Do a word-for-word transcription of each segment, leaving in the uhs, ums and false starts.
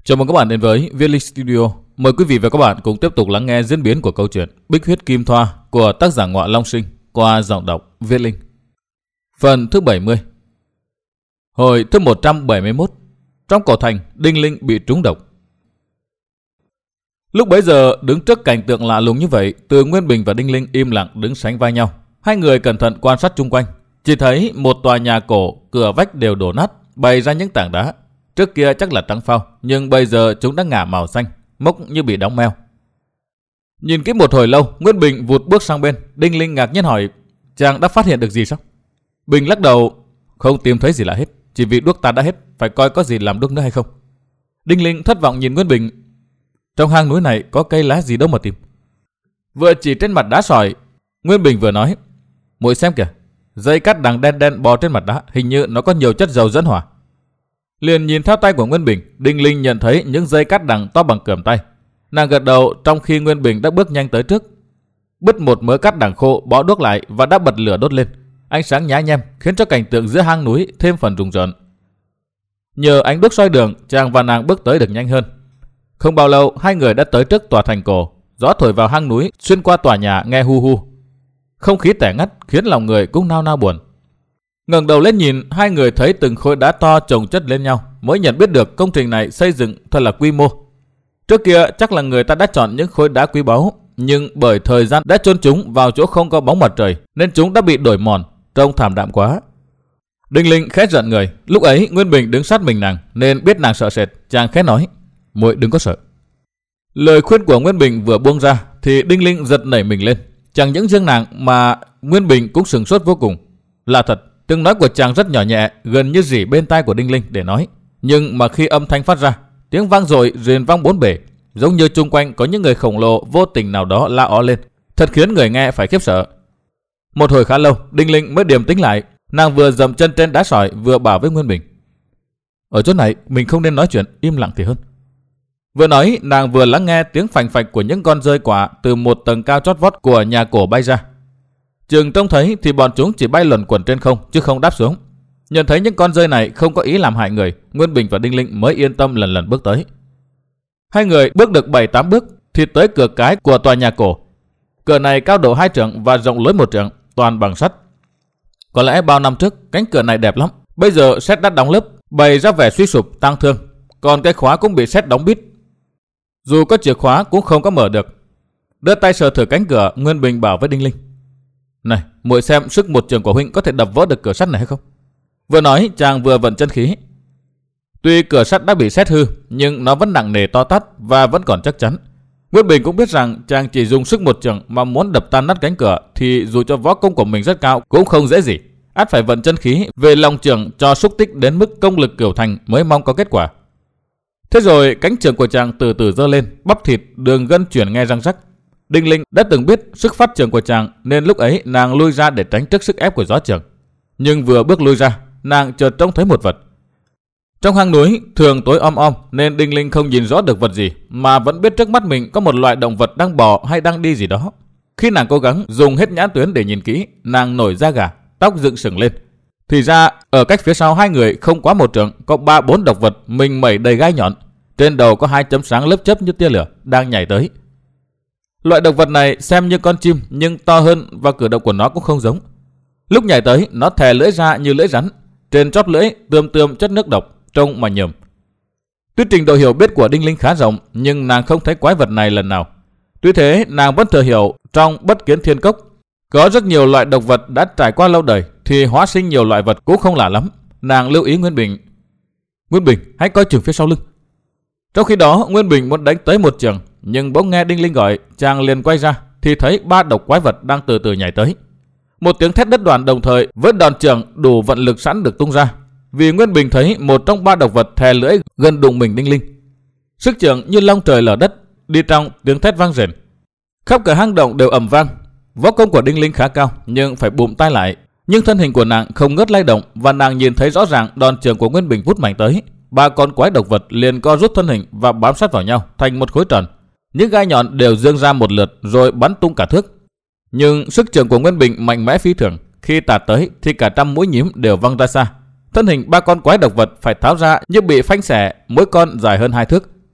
Chào mừng các bạn đến với Viết Linh Studio. Mời quý vị và các bạn cùng tiếp tục lắng nghe diễn biến của câu chuyện Bích Huyết Kim Thoa của tác giả Ngọa Long Sinh qua giọng đọc Viết Linh. Phần thứ bảy mươi. Hồi thứ một trăm bảy mươi mốt. Trong cổ thành, Đinh Linh bị trúng độc. Lúc bấy giờ, đứng trước cảnh tượng lạ lùng như vậy, Từ Nguyên Bình và Đinh Linh im lặng đứng sánh vai nhau. Hai người cẩn thận quan sát chung quanh, chỉ thấy một tòa nhà cổ, cửa vách đều đổ nát, bày ra những tảng đá. Trước kia chắc là trắng phao, nhưng bây giờ chúng đã ngả màu xanh, mốc như bị đóng meo. Nhìn kỹ một hồi lâu, Nguyên Bình vụt bước sang bên. Đinh Linh ngạc nhiên hỏi: chàng đã phát hiện được gì sao? Bình lắc đầu: không tìm thấy gì lạ hết, chỉ vì đuốc ta đã hết, phải coi có gì làm đuốc nữa hay không. Đinh Linh thất vọng nhìn Nguyên Bình: trong hang núi này có cây lá gì đâu mà tìm. Vừa chỉ trên mặt đá sỏi, Nguyên Bình vừa nói: muội xem kìa, dây cát đằng đen đen bò trên mặt đá, hình như nó có nhiều chất dầu dẫn hỏa. Liền nhìn theo tay của Nguyên Bình, Đinh Linh nhận thấy những dây cát đằng to bằng cườm tay. Nàng gật đầu, trong khi Nguyên Bình đã bước nhanh tới trước, bứt một mớ cát đằng khô, bó đuốc lại và đã bật lửa đốt lên. Ánh sáng nhá nhem khiến cho cảnh tượng giữa hang núi thêm phần rùng rợn. Nhờ ánh đuốc soi đường, chàng và nàng bước tới được nhanh hơn. Không bao lâu, hai người đã tới trước tòa thành cổ. Gió thổi vào hang núi, xuyên qua tòa nhà nghe hu hu. Không khí tẻ ngắt khiến lòng người cũng nao nao buồn. Ngẩng đầu lên nhìn, hai người thấy từng khối đá to chồng chất lên nhau, mới nhận biết được công trình này xây dựng thật là quy mô. Trước kia chắc là người ta đã chọn những khối đá quý báu, nhưng bởi thời gian đã chôn chúng vào chỗ không có bóng mặt trời, nên chúng đã bị đổi mòn, trông thảm đạm quá. Đinh Linh khẽ giận người. Lúc ấy Nguyên Bình đứng sát mình nàng, nên biết nàng sợ sệt, chàng khẽ nói: muội đừng có sợ. Lời khuyên của Nguyên Bình vừa buông ra, thì Đinh Linh giật nảy mình lên. Chẳng những riêng nàng mà Nguyên Bình cũng sửng sốt vô cùng. Là thật, tiếng nói của chàng rất nhỏ nhẹ, gần như rỉ bên tai của Đinh Linh để nói. Nhưng mà khi âm thanh phát ra, tiếng vang dội rền vang bốn bể, giống như chung quanh có những người khổng lồ vô tình nào đó la ó lên, thật khiến người nghe phải khiếp sợ. Một hồi khá lâu, Đinh Linh mới điềm tĩnh lại. Nàng vừa dậm chân trên đá sỏi, vừa bảo với Nguyên Bình: ở chỗ này mình không nên nói chuyện, im lặng thì hơn. Vừa nói, nàng vừa lắng nghe tiếng phành phạch của những con rơi quả từ một tầng cao chót vót của nhà cổ bay ra. Chừng trông thấy thì bọn chúng chỉ bay luẩn quẩn trên không, chứ không đáp xuống. Nhận thấy những con rơi này không có ý làm hại người, Nguyên Bình và Đinh Linh mới yên tâm lần lần bước tới. Hai người bước được bảy tám bước thì tới cửa cái của tòa nhà cổ. Cửa này cao độ hai trượng và rộng lối một trượng, toàn bằng sắt. Có lẽ bao năm trước cánh cửa này đẹp lắm, bây giờ sét đã đóng lớp, bày ra vẻ suy sụp tang thương. Còn cái khóa cũng bị sét đóng bít, dù có chìa khóa cũng không có mở được. Đưa tay sờ thử cánh cửa, Nguyên Bình bảo với Đinh Linh: này, muội xem sức một trường của huynh có thể đập vỡ được cửa sắt này hay không? Vừa nói, chàng vừa vận chân khí. Tuy cửa sắt đã bị sét hư, nhưng nó vẫn nặng nề to tát và vẫn còn chắc chắn. Nguyên Bình cũng biết rằng chàng chỉ dùng sức một trường mà muốn đập tan nát cánh cửa thì dù cho võ công của mình rất cao cũng không dễ gì. Ắt phải vận chân khí về lòng trường cho xúc tích đến mức công lực cửu thành mới mong có kết quả. Thế rồi cánh trường của chàng từ từ giơ lên, bắp thịt đường gân chuyển nghe răng rắc. Đinh Linh đã từng biết sức phát trường của chàng, nên lúc ấy nàng lui ra để tránh trước sức ép của gió trường. Nhưng vừa bước lui ra, nàng chợt trông thấy một vật. Trong hang núi thường tối om om, nên Đinh Linh không nhìn rõ được vật gì, mà vẫn biết trước mắt mình có một loại động vật đang bò hay đang đi gì đó. Khi nàng cố gắng dùng hết nhãn tuyến để nhìn kỹ, nàng nổi da gà, tóc dựng sừng lên. Thì ra ở cách phía sau hai người không quá một trượng có ba bốn độc vật mình mẩy đầy gai nhọn, trên đầu có hai chấm sáng lấp chớp như tia lửa đang nhảy tới. Loại độc vật này xem như con chim nhưng to hơn và cử động của nó cũng không giống. Lúc nhảy tới, nó thè lưỡi ra như lưỡi rắn, trên chóp lưỡi tươm tươm chất nước độc, trông mà nhờm. Tuy trình độ hiểu biết của Đinh Linh khá rộng, nhưng nàng không thấy quái vật này lần nào. Tuy thế, nàng vẫn thừa hiểu trong Bất Kiến Thiên Cốc có rất nhiều loại độc vật đã trải qua lâu đời, thì hóa sinh nhiều loại vật cũng không lạ lắm. Nàng lưu ý Nguyên Bình: Nguyên Bình, hãy coi chừng phía sau lưng. Trong khi đó, Nguyên Bình muốn đánh tới một trường, nhưng bỗng nghe Đinh Linh gọi, chàng liền quay ra thì thấy ba độc quái vật đang từ từ nhảy tới. Một tiếng thét đứt đoạn đồng thời với đòn chưởng đủ vận lực sẵn được tung ra, vì Nguyên Bình thấy một trong ba độc vật thè lưỡi gần đụng mình Đinh Linh. Sức chưởng như long trời lở đất, đi trong tiếng thét vang rền. Khắp cả hang động đều ầm vang. Võ công của Đinh Linh khá cao, nhưng phải bụm tay lại. Nhưng thân hình của nàng không ngớt lay động, và nàng nhìn thấy rõ ràng đòn chưởng của Nguyên Bình vút mạnh tới. Ba con quái độc vật liền co rút thân hình và bám sát vào nhau thành một khối tròn. Những gai nhọn đều dương ra một lượt rồi bắn tung cả thước. Nhưng sức chưởng của Nguyên Bình mạnh mẽ phi thường, khi tạt tới thì cả trăm mũi nhím đều văng ra xa. Thân hình ba con quái độc vật phải tháo ra như bị phanh xẻ, mỗi con dài hơn hai thước.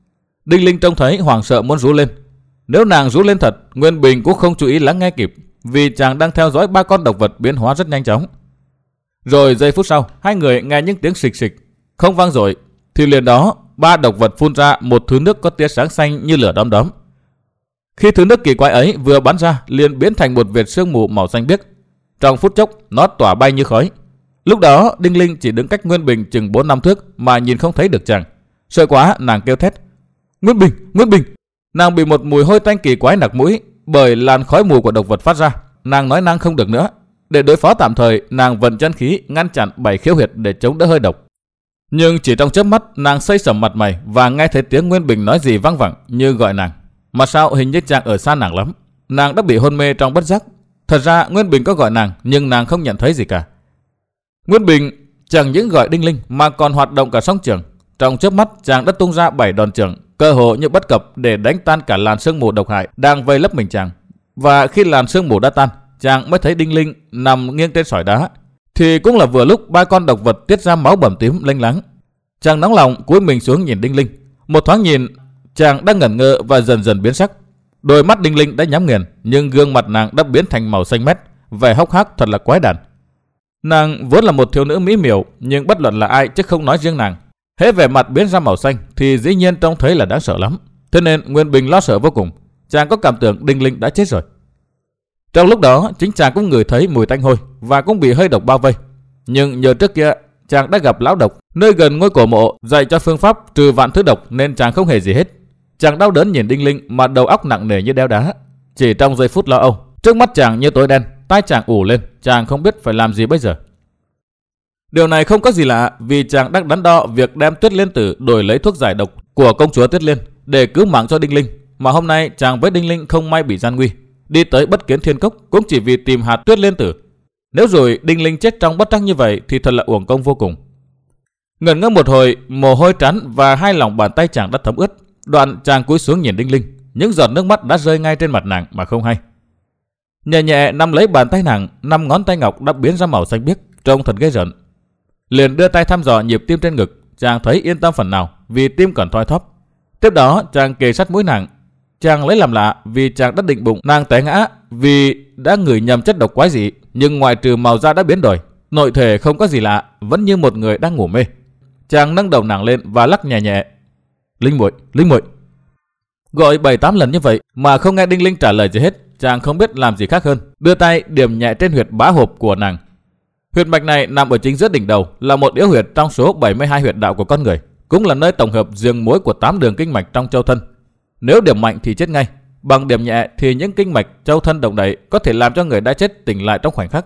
Đinh Linh trông thấy hoảng sợ muốn rú lên. Nếu nàng rú lên thật, Nguyên Bình cũng không chú ý lắng nghe kịp, vì chàng đang theo dõi ba con độc vật biến hóa rất nhanh chóng. Rồi giây phút sau, hai người nghe những tiếng xịch xịch, không vang dội, thì liền đó ba độc vật phun ra một thứ nước có tia sáng xanh như lửa đom đóm. Khi thứ nước kỳ quái ấy vừa bắn ra, liền biến thành một vệt sương mù màu xanh biếc. Trong phút chốc, nó tỏa bay như khói. Lúc đó, Đinh Linh chỉ đứng cách Nguyên Bình chừng bốn năm thước mà nhìn không thấy được chàng. Sợ quá, nàng kêu thét: "Nguyên Bình, Nguyên Bình!" Nàng bị một mùi hôi tanh kỳ quái nặc mũi bởi làn khói mù của độc vật phát ra. Nàng nói năng không được nữa. Để đối phó tạm thời, nàng vận chân khí ngăn chặn bảy khiếu huyệt để chống đỡ hơi độc. Nhưng chỉ trong chớp mắt, nàng xây sầm mặt mày và nghe thấy tiếng Nguyên Bình nói gì văng vẳng như gọi nàng. Mà sao hình như chàng ở xa nàng lắm. Nàng đã bị hôn mê trong bất giác. Thật ra Nguyên Bình có gọi nàng, nhưng nàng không nhận thấy gì cả. Nguyên Bình chẳng những gọi Đinh Linh mà còn hoạt động cả song trường. Trong chớp mắt, chàng đã tung ra bảy đòn chưởng, cơ hồ như bất cập để đánh tan cả làn sương mù độc hại đang vây lấp mình chàng. Và khi làn sương mù đã tan, chàng mới thấy Đinh Linh nằm nghiêng trên sỏi đá. Thì cũng là vừa lúc ba con độc vật tiết ra máu bầm tím lênh láng. Chàng nóng lòng cúi mình xuống nhìn Đinh Linh. Một thoáng nhìn, chàng đang ngẩn ngơ và dần dần biến sắc. Đôi mắt Đinh Linh đã nhắm nghiền, nhưng gương mặt nàng đã biến thành màu xanh mét, vẻ hốc hác thật là quái đản. Nàng vốn là một thiếu nữ mỹ miều, nhưng bất luận là ai chứ không nói riêng nàng, hễ vẻ mặt biến ra màu xanh thì dĩ nhiên trông thấy là đáng sợ lắm. Thế nên Nguyên Bình lo sợ vô cùng. Chàng có cảm tưởng Đinh Linh đã chết rồi. Trong lúc đó, chính chàng cũng ngửi thấy mùi tanh hôi và cũng bị hơi độc bao vây. Nhưng nhờ trước kia chàng đã gặp lão độc nơi gần ngôi cổ mộ dạy cho phương pháp trừ vạn thứ độc, nên chàng không hề gì hết. Chàng đau đớn nhìn Đinh Linh mà đầu óc nặng nề như đeo đá. Chỉ trong giây phút lo âu, trước mắt chàng như tối đen, tai chàng ù lên, chàng không biết phải làm gì bây giờ. Điều này không có gì lạ, vì chàng đang đắn đo việc đem Tuyết Liên Tử đổi lấy thuốc giải độc của công chúa Tuyết Liên để cứu mạng cho Đinh Linh. Mà hôm nay chàng với Đinh Linh không may bị gian nguy, đi tới Bất Kiến Thiên Cốc cũng chỉ vì tìm hạt Tuyết Liên Tử. Nếu rồi Đinh Linh chết trong bất trắc như vậy thì thật là uổng công vô cùng. Ngẩn ngơ một hồi, mồ hôi trán và hai lòng bàn tay chàng đã thấm ướt. Đoạn chàng cúi xuống nhìn Đinh Linh, những giọt nước mắt đã rơi ngay trên mặt nàng mà không hay. Nhẹ nhẹ nắm lấy bàn tay nàng, năm ngón tay ngọc đã biến ra màu xanh biếc, trông thật ghê rợn. Liền đưa tay thăm dò nhịp tim trên ngực, chàng thấy yên tâm phần nào vì tim còn thoi thóp. Tiếp đó chàng kề sát mũi nàng. Chàng lấy làm lạ vì chàng đã định bụng nàng té ngã vì đã ngửi nhầm chất độc quái dị, nhưng ngoại trừ màu da đã biến đổi, nội thể không có gì lạ, vẫn như một người đang ngủ mê. Chàng nâng đầu nàng lên và lắc nhẹ nhẹ: "Linh muội, Linh muội." Gọi bảy tám lần như vậy mà không nghe Đinh Linh trả lời gì hết. Chàng không biết làm gì khác hơn đưa tay điểm nhẹ trên huyệt bá hộp của nàng. Huyệt mạch này nằm ở chính giữa đỉnh đầu, là một yếu huyệt trong số bảy mươi hai huyệt đạo của con người, cũng là nơi tổng hợp giường mối của tám đường kinh mạch trong châu thân. Nếu điểm mạnh thì chết ngay, bằng điểm nhẹ thì những kinh mạch châu thân động đậy có thể làm cho người đã chết tỉnh lại trong khoảnh khắc.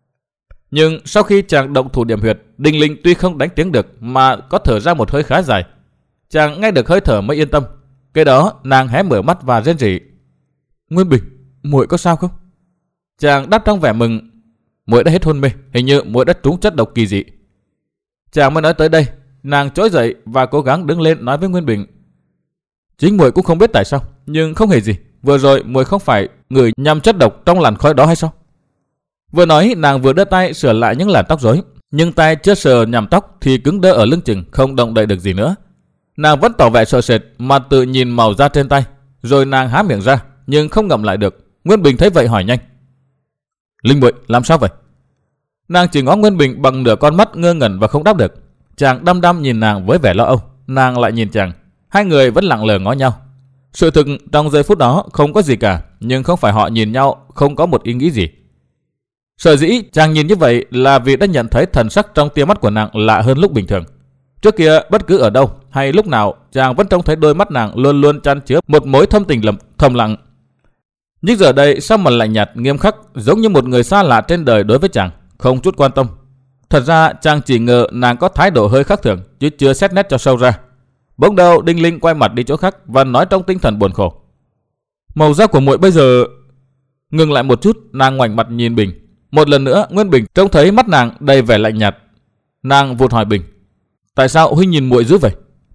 Nhưng sau khi chàng động thủ điểm huyệt, Đinh Linh tuy không đánh tiếng được mà có thở ra một hơi khá dài. Chàng nghe được hơi thở mới yên tâm. Cái đó nàng hé mở mắt và rên rỉ: "Nguyên Bình, muội có sao không?" Chàng đáp trong vẻ mừng: "Muội đã hết hôn mê, hình như muội đã trúng chất độc kỳ dị." Chàng mới nói tới đây, nàng trỗi dậy và cố gắng đứng lên nói với Nguyên Bình: "Chính muội cũng không biết tại sao, nhưng không hề gì. Vừa rồi muội không phải ngửi nhầm chất độc trong làn khói đó hay sao?" Vừa nói, nàng vừa đưa tay sửa lại những làn tóc rối, nhưng tay chưa sờ nhằm tóc thì cứng đơ ở lưng chừng, không động đậy được gì nữa. Nàng vẫn tỏ vẻ sợ sệt mà tự nhìn màu da trên tay, rồi nàng há miệng ra nhưng không ngậm lại được. Nguyên Bình thấy vậy hỏi nhanh: "Linh muội, làm sao vậy?" Nàng chỉ ngó Nguyên Bình bằng nửa con mắt ngơ ngẩn và không đáp được. Chàng đăm đăm nhìn nàng với vẻ lo âu, nàng lại nhìn chàng. Hai người vẫn lặng lờ ngó nhau. Sự thực trong giây phút đó không có gì cả, nhưng không phải họ nhìn nhau không có một ý nghĩ gì. Sở dĩ chàng nhìn như vậy là vì đã nhận thấy thần sắc trong tia mắt của nàng lạ hơn lúc bình thường. Trước kia bất cứ ở đâu hay lúc nào, chàng vẫn trông thấy đôi mắt nàng luôn luôn chan chứa một mối thâm tình lầm thầm lặng. Nhưng giờ đây sao mà lạnh nhạt nghiêm khắc, giống như một người xa lạ trên đời đối với chàng, không chút quan tâm. Thật ra chàng chỉ ngờ nàng có thái độ hơi khác thường, chứ chưa xét nét cho sâu ra. Bỗng đầu Đinh Linh quay mặt đi chỗ khác và nói trong tinh thần buồn khổ: "Màu da của muội bây giờ..." Ngừng lại một chút, nàng ngoảnh mặt nhìn Bình. Một lần nữa Nguyên Bình trông thấy mắt nàng đầy vẻ lạnh nhạt. Nàng vụt hỏi Bình: "Tại sao huynh nhìn muội dữ vậy?"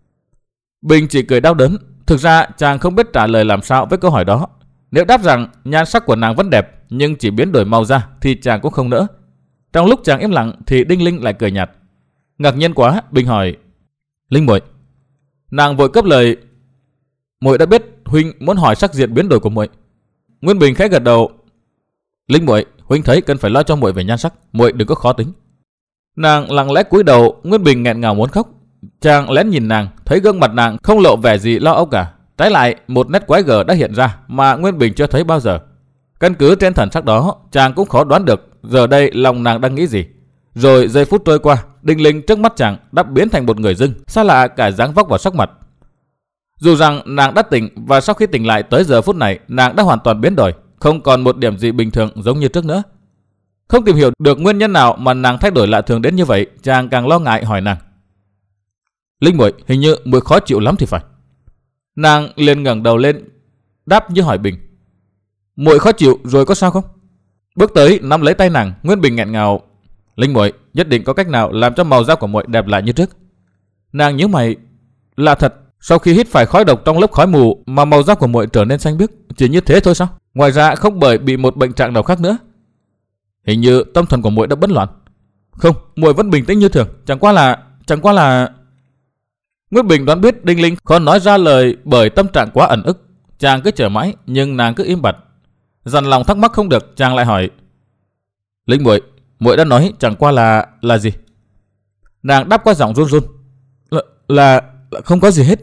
Bình chỉ cười đau đớn. Thực ra chàng không biết trả lời làm sao với câu hỏi đó. Nếu đáp rằng nhan sắc của nàng vẫn đẹp nhưng chỉ biến đổi màu da thì chàng cũng không nỡ. Trong lúc chàng im lặng thì Đinh Linh lại cười nhạt. Ngạc nhiên quá, Bình hỏi: "Linh muội..." Nàng vội cấp lời: muội đã biết huynh muốn hỏi sắc diện biến đổi của muội. Nguyên Bình khẽ gật đầu. Linh muội, huynh thấy cần phải lo cho muội về nhan sắc, muội đừng có khó tính. Nàng lặng lẽ cúi đầu. Nguyên Bình nghẹn ngào muốn khóc. Chàng lén nhìn nàng, thấy gương mặt nàng không lộ vẻ gì lo âu cả. Trái lại, một nét quái gở đã hiện ra mà Nguyên Bình chưa thấy bao giờ. Căn cứ trên thần sắc đó, chàng cũng khó đoán được giờ đây lòng nàng đang nghĩ gì. Rồi giây phút trôi qua, Đinh Linh trước mắt chàng đã biến thành một người dưng, xa lạ cả dáng vóc và sắc mặt. Dù rằng nàng đã tỉnh, và sau khi tỉnh lại tới giờ phút này, nàng đã hoàn toàn biến đổi, không còn một điểm gì bình thường giống như trước nữa. Không tìm hiểu được nguyên nhân nào mà nàng thay đổi lạ thường đến như vậy, chàng càng lo ngại hỏi nàng. Linh muội, hình như muội khó chịu lắm thì phải. Nàng liền ngẩng đầu lên, đáp như hỏi Bình. Muội khó chịu rồi có sao không? Bước tới nắm lấy tay nàng, Nguyên Bình nghẹn ngào. Linh muội, nhất định có cách nào làm cho màu da của muội đẹp lại như trước. Nàng nhíu mày. Là thật, sau khi hít phải khói độc trong lớp khói mù mà màu da của muội trở nên xanh biếc, chỉ như thế thôi sao? Ngoài ra không bởi bị một bệnh trạng nào khác nữa. Hình như tâm thần của muội đã bất loạn. Không, muội vẫn bình tĩnh như thường, chẳng qua là chẳng qua là Nguyễn Bình đoán biết Đinh Linh khó nói ra lời bởi tâm trạng quá ẩn ức. Chàng cứ chờ mãi nhưng nàng cứ im bặt. Dằn lòng thắc mắc không được, chàng lại hỏi. Linh muội, muội đã nói chẳng qua là là gì? Nàng đáp qua giọng run run. Là, là, là không có gì hết.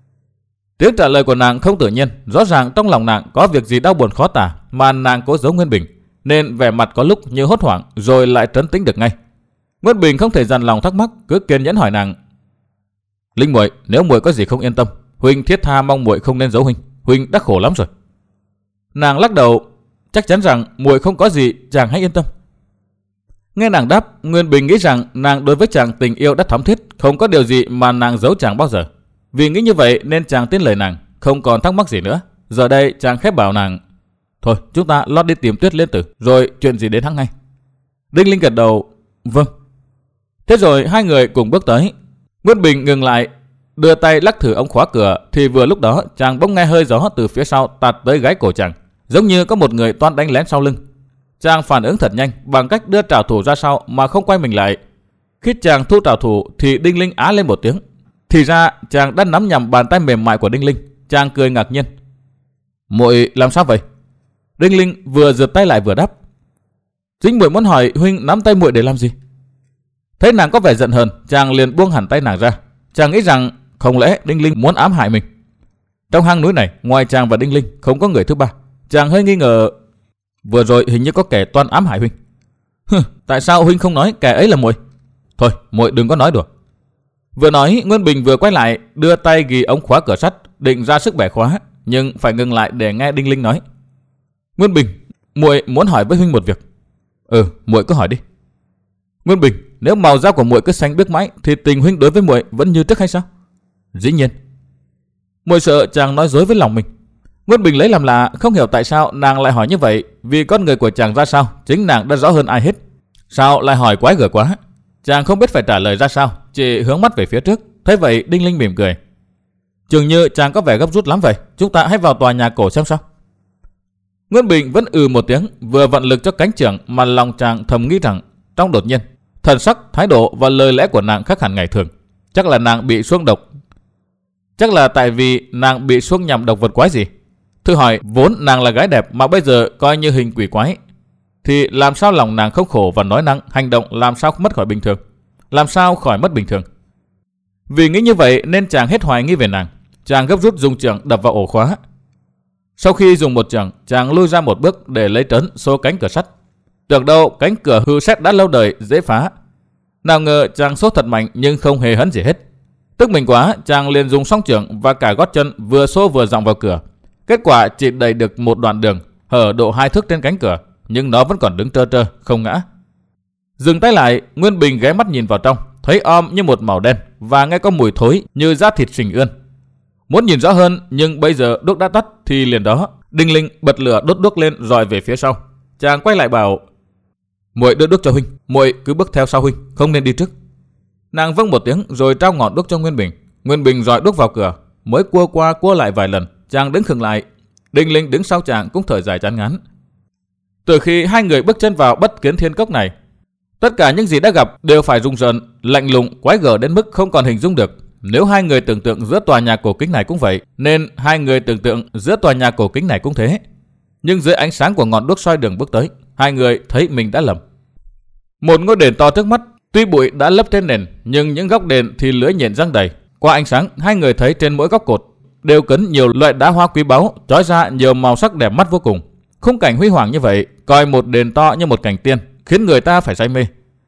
Tiếng trả lời của nàng không tự nhiên, rõ ràng trong lòng nàng có việc gì đau buồn khó tả mà nàng cố giấu Nguyên Bình, nên vẻ mặt có lúc như hốt hoảng rồi lại trấn tĩnh được ngay. Nguyên Bình không thể dằn lòng thắc mắc, cứ kiên nhẫn hỏi nàng. Linh muội, nếu muội có gì không yên tâm, huynh thiết tha mong muội không nên giấu huynh, huynh đã khổ lắm rồi. Nàng lắc đầu, chắc chắn rằng muội không có gì, chàng hãy yên tâm. Nghe nàng đáp, Nguyên Bình nghĩ rằng nàng đối với chàng tình yêu đã thắm thiết, không có điều gì mà nàng giấu chàng bao giờ. Vì nghĩ như vậy nên chàng tin lời nàng, không còn thắc mắc gì nữa. Giờ đây chàng khép bảo nàng. Thôi, chúng ta lót đi tìm Tuyết Liên Tử, rồi chuyện gì đến hắn ngay. Đinh Linh gật đầu. Vâng. Thế rồi hai người cùng bước tới. Nguyên Bình ngừng lại, đưa tay lắc thử ống khóa cửa, thì vừa lúc đó chàng bỗng nghe hơi gió từ phía sau tạt tới gáy cổ chàng, giống như có một người toan đánh lén sau lưng. Chàng phản ứng thật nhanh bằng cách đưa trảo thủ ra sau mà không quay mình lại. Khi chàng thu trảo thủ thì Đinh Linh á lên một tiếng. Thì ra chàng đã nắm nhầm bàn tay mềm mại của Đinh Linh. Chàng cười ngạc nhiên. Muội làm sao vậy? Đinh Linh vừa giật tay lại vừa đáp. Chính muội muốn hỏi huynh nắm tay muội để làm gì? Thấy nàng có vẻ giận hờn, chàng liền buông hẳn tay nàng ra. Chàng nghĩ rằng không lẽ Đinh Linh muốn ám hại mình. Trong hang núi này, ngoài chàng và Đinh Linh không có người thứ ba. Chàng hơi nghi ngờ. Vừa rồi hình như có kẻ toan ám hại huynh. Hừ, tại sao huynh không nói kẻ ấy là muội? Thôi, muội đừng có nói đùa. Vừa nói, Nguyên Bình vừa quay lại, đưa tay ghi ống khóa cửa sắt, định ra sức bẻ khóa, nhưng phải ngừng lại để nghe Đinh Linh nói. Nguyên Bình, muội muốn hỏi với huynh một việc. Ừ, muội cứ hỏi đi. Nguyên Bình, nếu màu da của muội cứ xanh biếc mãi thì tình huynh đối với muội vẫn như trước hay sao? Dĩ nhiên. Muội sợ chàng nói dối với lòng mình. Nguyên Bình lấy làm lạ, không hiểu tại sao nàng lại hỏi như vậy, vì con người của chàng ra sao, chính nàng đã rõ hơn ai hết. Sao lại hỏi quái gở quá? Chàng không biết phải trả lời ra sao, chỉ hướng mắt về phía trước. Thấy vậy Đinh Linh mỉm cười. Chừng như chàng có vẻ gấp rút lắm vậy, chúng ta hãy vào tòa nhà cổ xem sao. Nguyên Bình vẫn ừ một tiếng, vừa vận lực cho cánh chưởng mà lòng chàng thầm nghĩ rằng trong đột nhiên, thần sắc, thái độ và lời lẽ của nàng khác hẳn ngày thường. Chắc là nàng bị xuông độc. Chắc là tại vì nàng bị xuông nhầm độc vật quái gì. Thử hỏi, vốn nàng là gái đẹp mà bây giờ coi như hình quỷ quái, thì làm sao lòng nàng không khổ và nói năng, hành động làm sao mất khỏi bình thường? Làm sao khỏi mất bình thường? Vì nghĩ như vậy nên chàng hết hoài nghi về nàng. Chàng gấp rút dùng chưởng đập vào ổ khóa. Sau khi dùng một chưởng, chàng lui ra một bước để lấy trấn xô cánh cửa sắt. Tưởng đâu cánh cửa hư sét đã lâu đời dễ phá. Nào ngờ chàng xô thật mạnh nhưng không hề hấn gì hết. Tức mình quá, chàng liền dùng song chưởng và cả gót chân vừa xô vừa dòng vào cửa. Kết quả chỉ đẩy được một đoạn đường, hở độ hai thước trên cánh cửa, nhưng nó vẫn còn đứng trơ trơ, không ngã. Dừng tay lại, Nguyên Bình ghé mắt nhìn vào trong, thấy om như một màu đen và nghe có mùi thối như da thịt sình ươn. Muốn nhìn rõ hơn, nhưng bây giờ đuốc đã tắt thì liền đó Đinh Linh bật lửa đốt đuốc lên rọi về phía sau. Chàng quay lại bảo: Muội đưa đuốc cho huynh, muội cứ bước theo sau huynh, không nên đi trước. Nàng vâng một tiếng rồi trao ngọn đuốc cho Nguyên Bình. Nguyên Bình rọi đuốc vào cửa, mới cua qua cua lại vài lần, chàng đứng khựng lại. Đinh Linh đứng sau chàng cũng thở dài chán ngán. Từ khi hai người bước chân vào Bất Kiến Thiên Cốc này, tất cả những gì đã gặp đều phải rùng rợn, lạnh lùng, quái gở đến mức không còn hình dung được. Nếu hai người tưởng tượng giữa tòa nhà cổ kính này cũng vậy, nên hai người tưởng tượng giữa tòa nhà cổ kính này cũng thế. Nhưng dưới ánh sáng của ngọn đuốc soi đường bước tới, hai người thấy mình đã lầm. Một ngôi đền to trước mắt, tuy bụi đã lấp trên nền, nhưng những góc đền thì lưới nhện răng đầy. Qua ánh sáng, hai người thấy trên mỗi góc cột đều cấn nhiều loại đá hoa quý báu, chói ra nhiều màu sắc đẹp mắt vô cùng. Khung cảnh huy hoàng như vậy, coi một đền to như một cảnh tiên, khiến người ta phải say mê.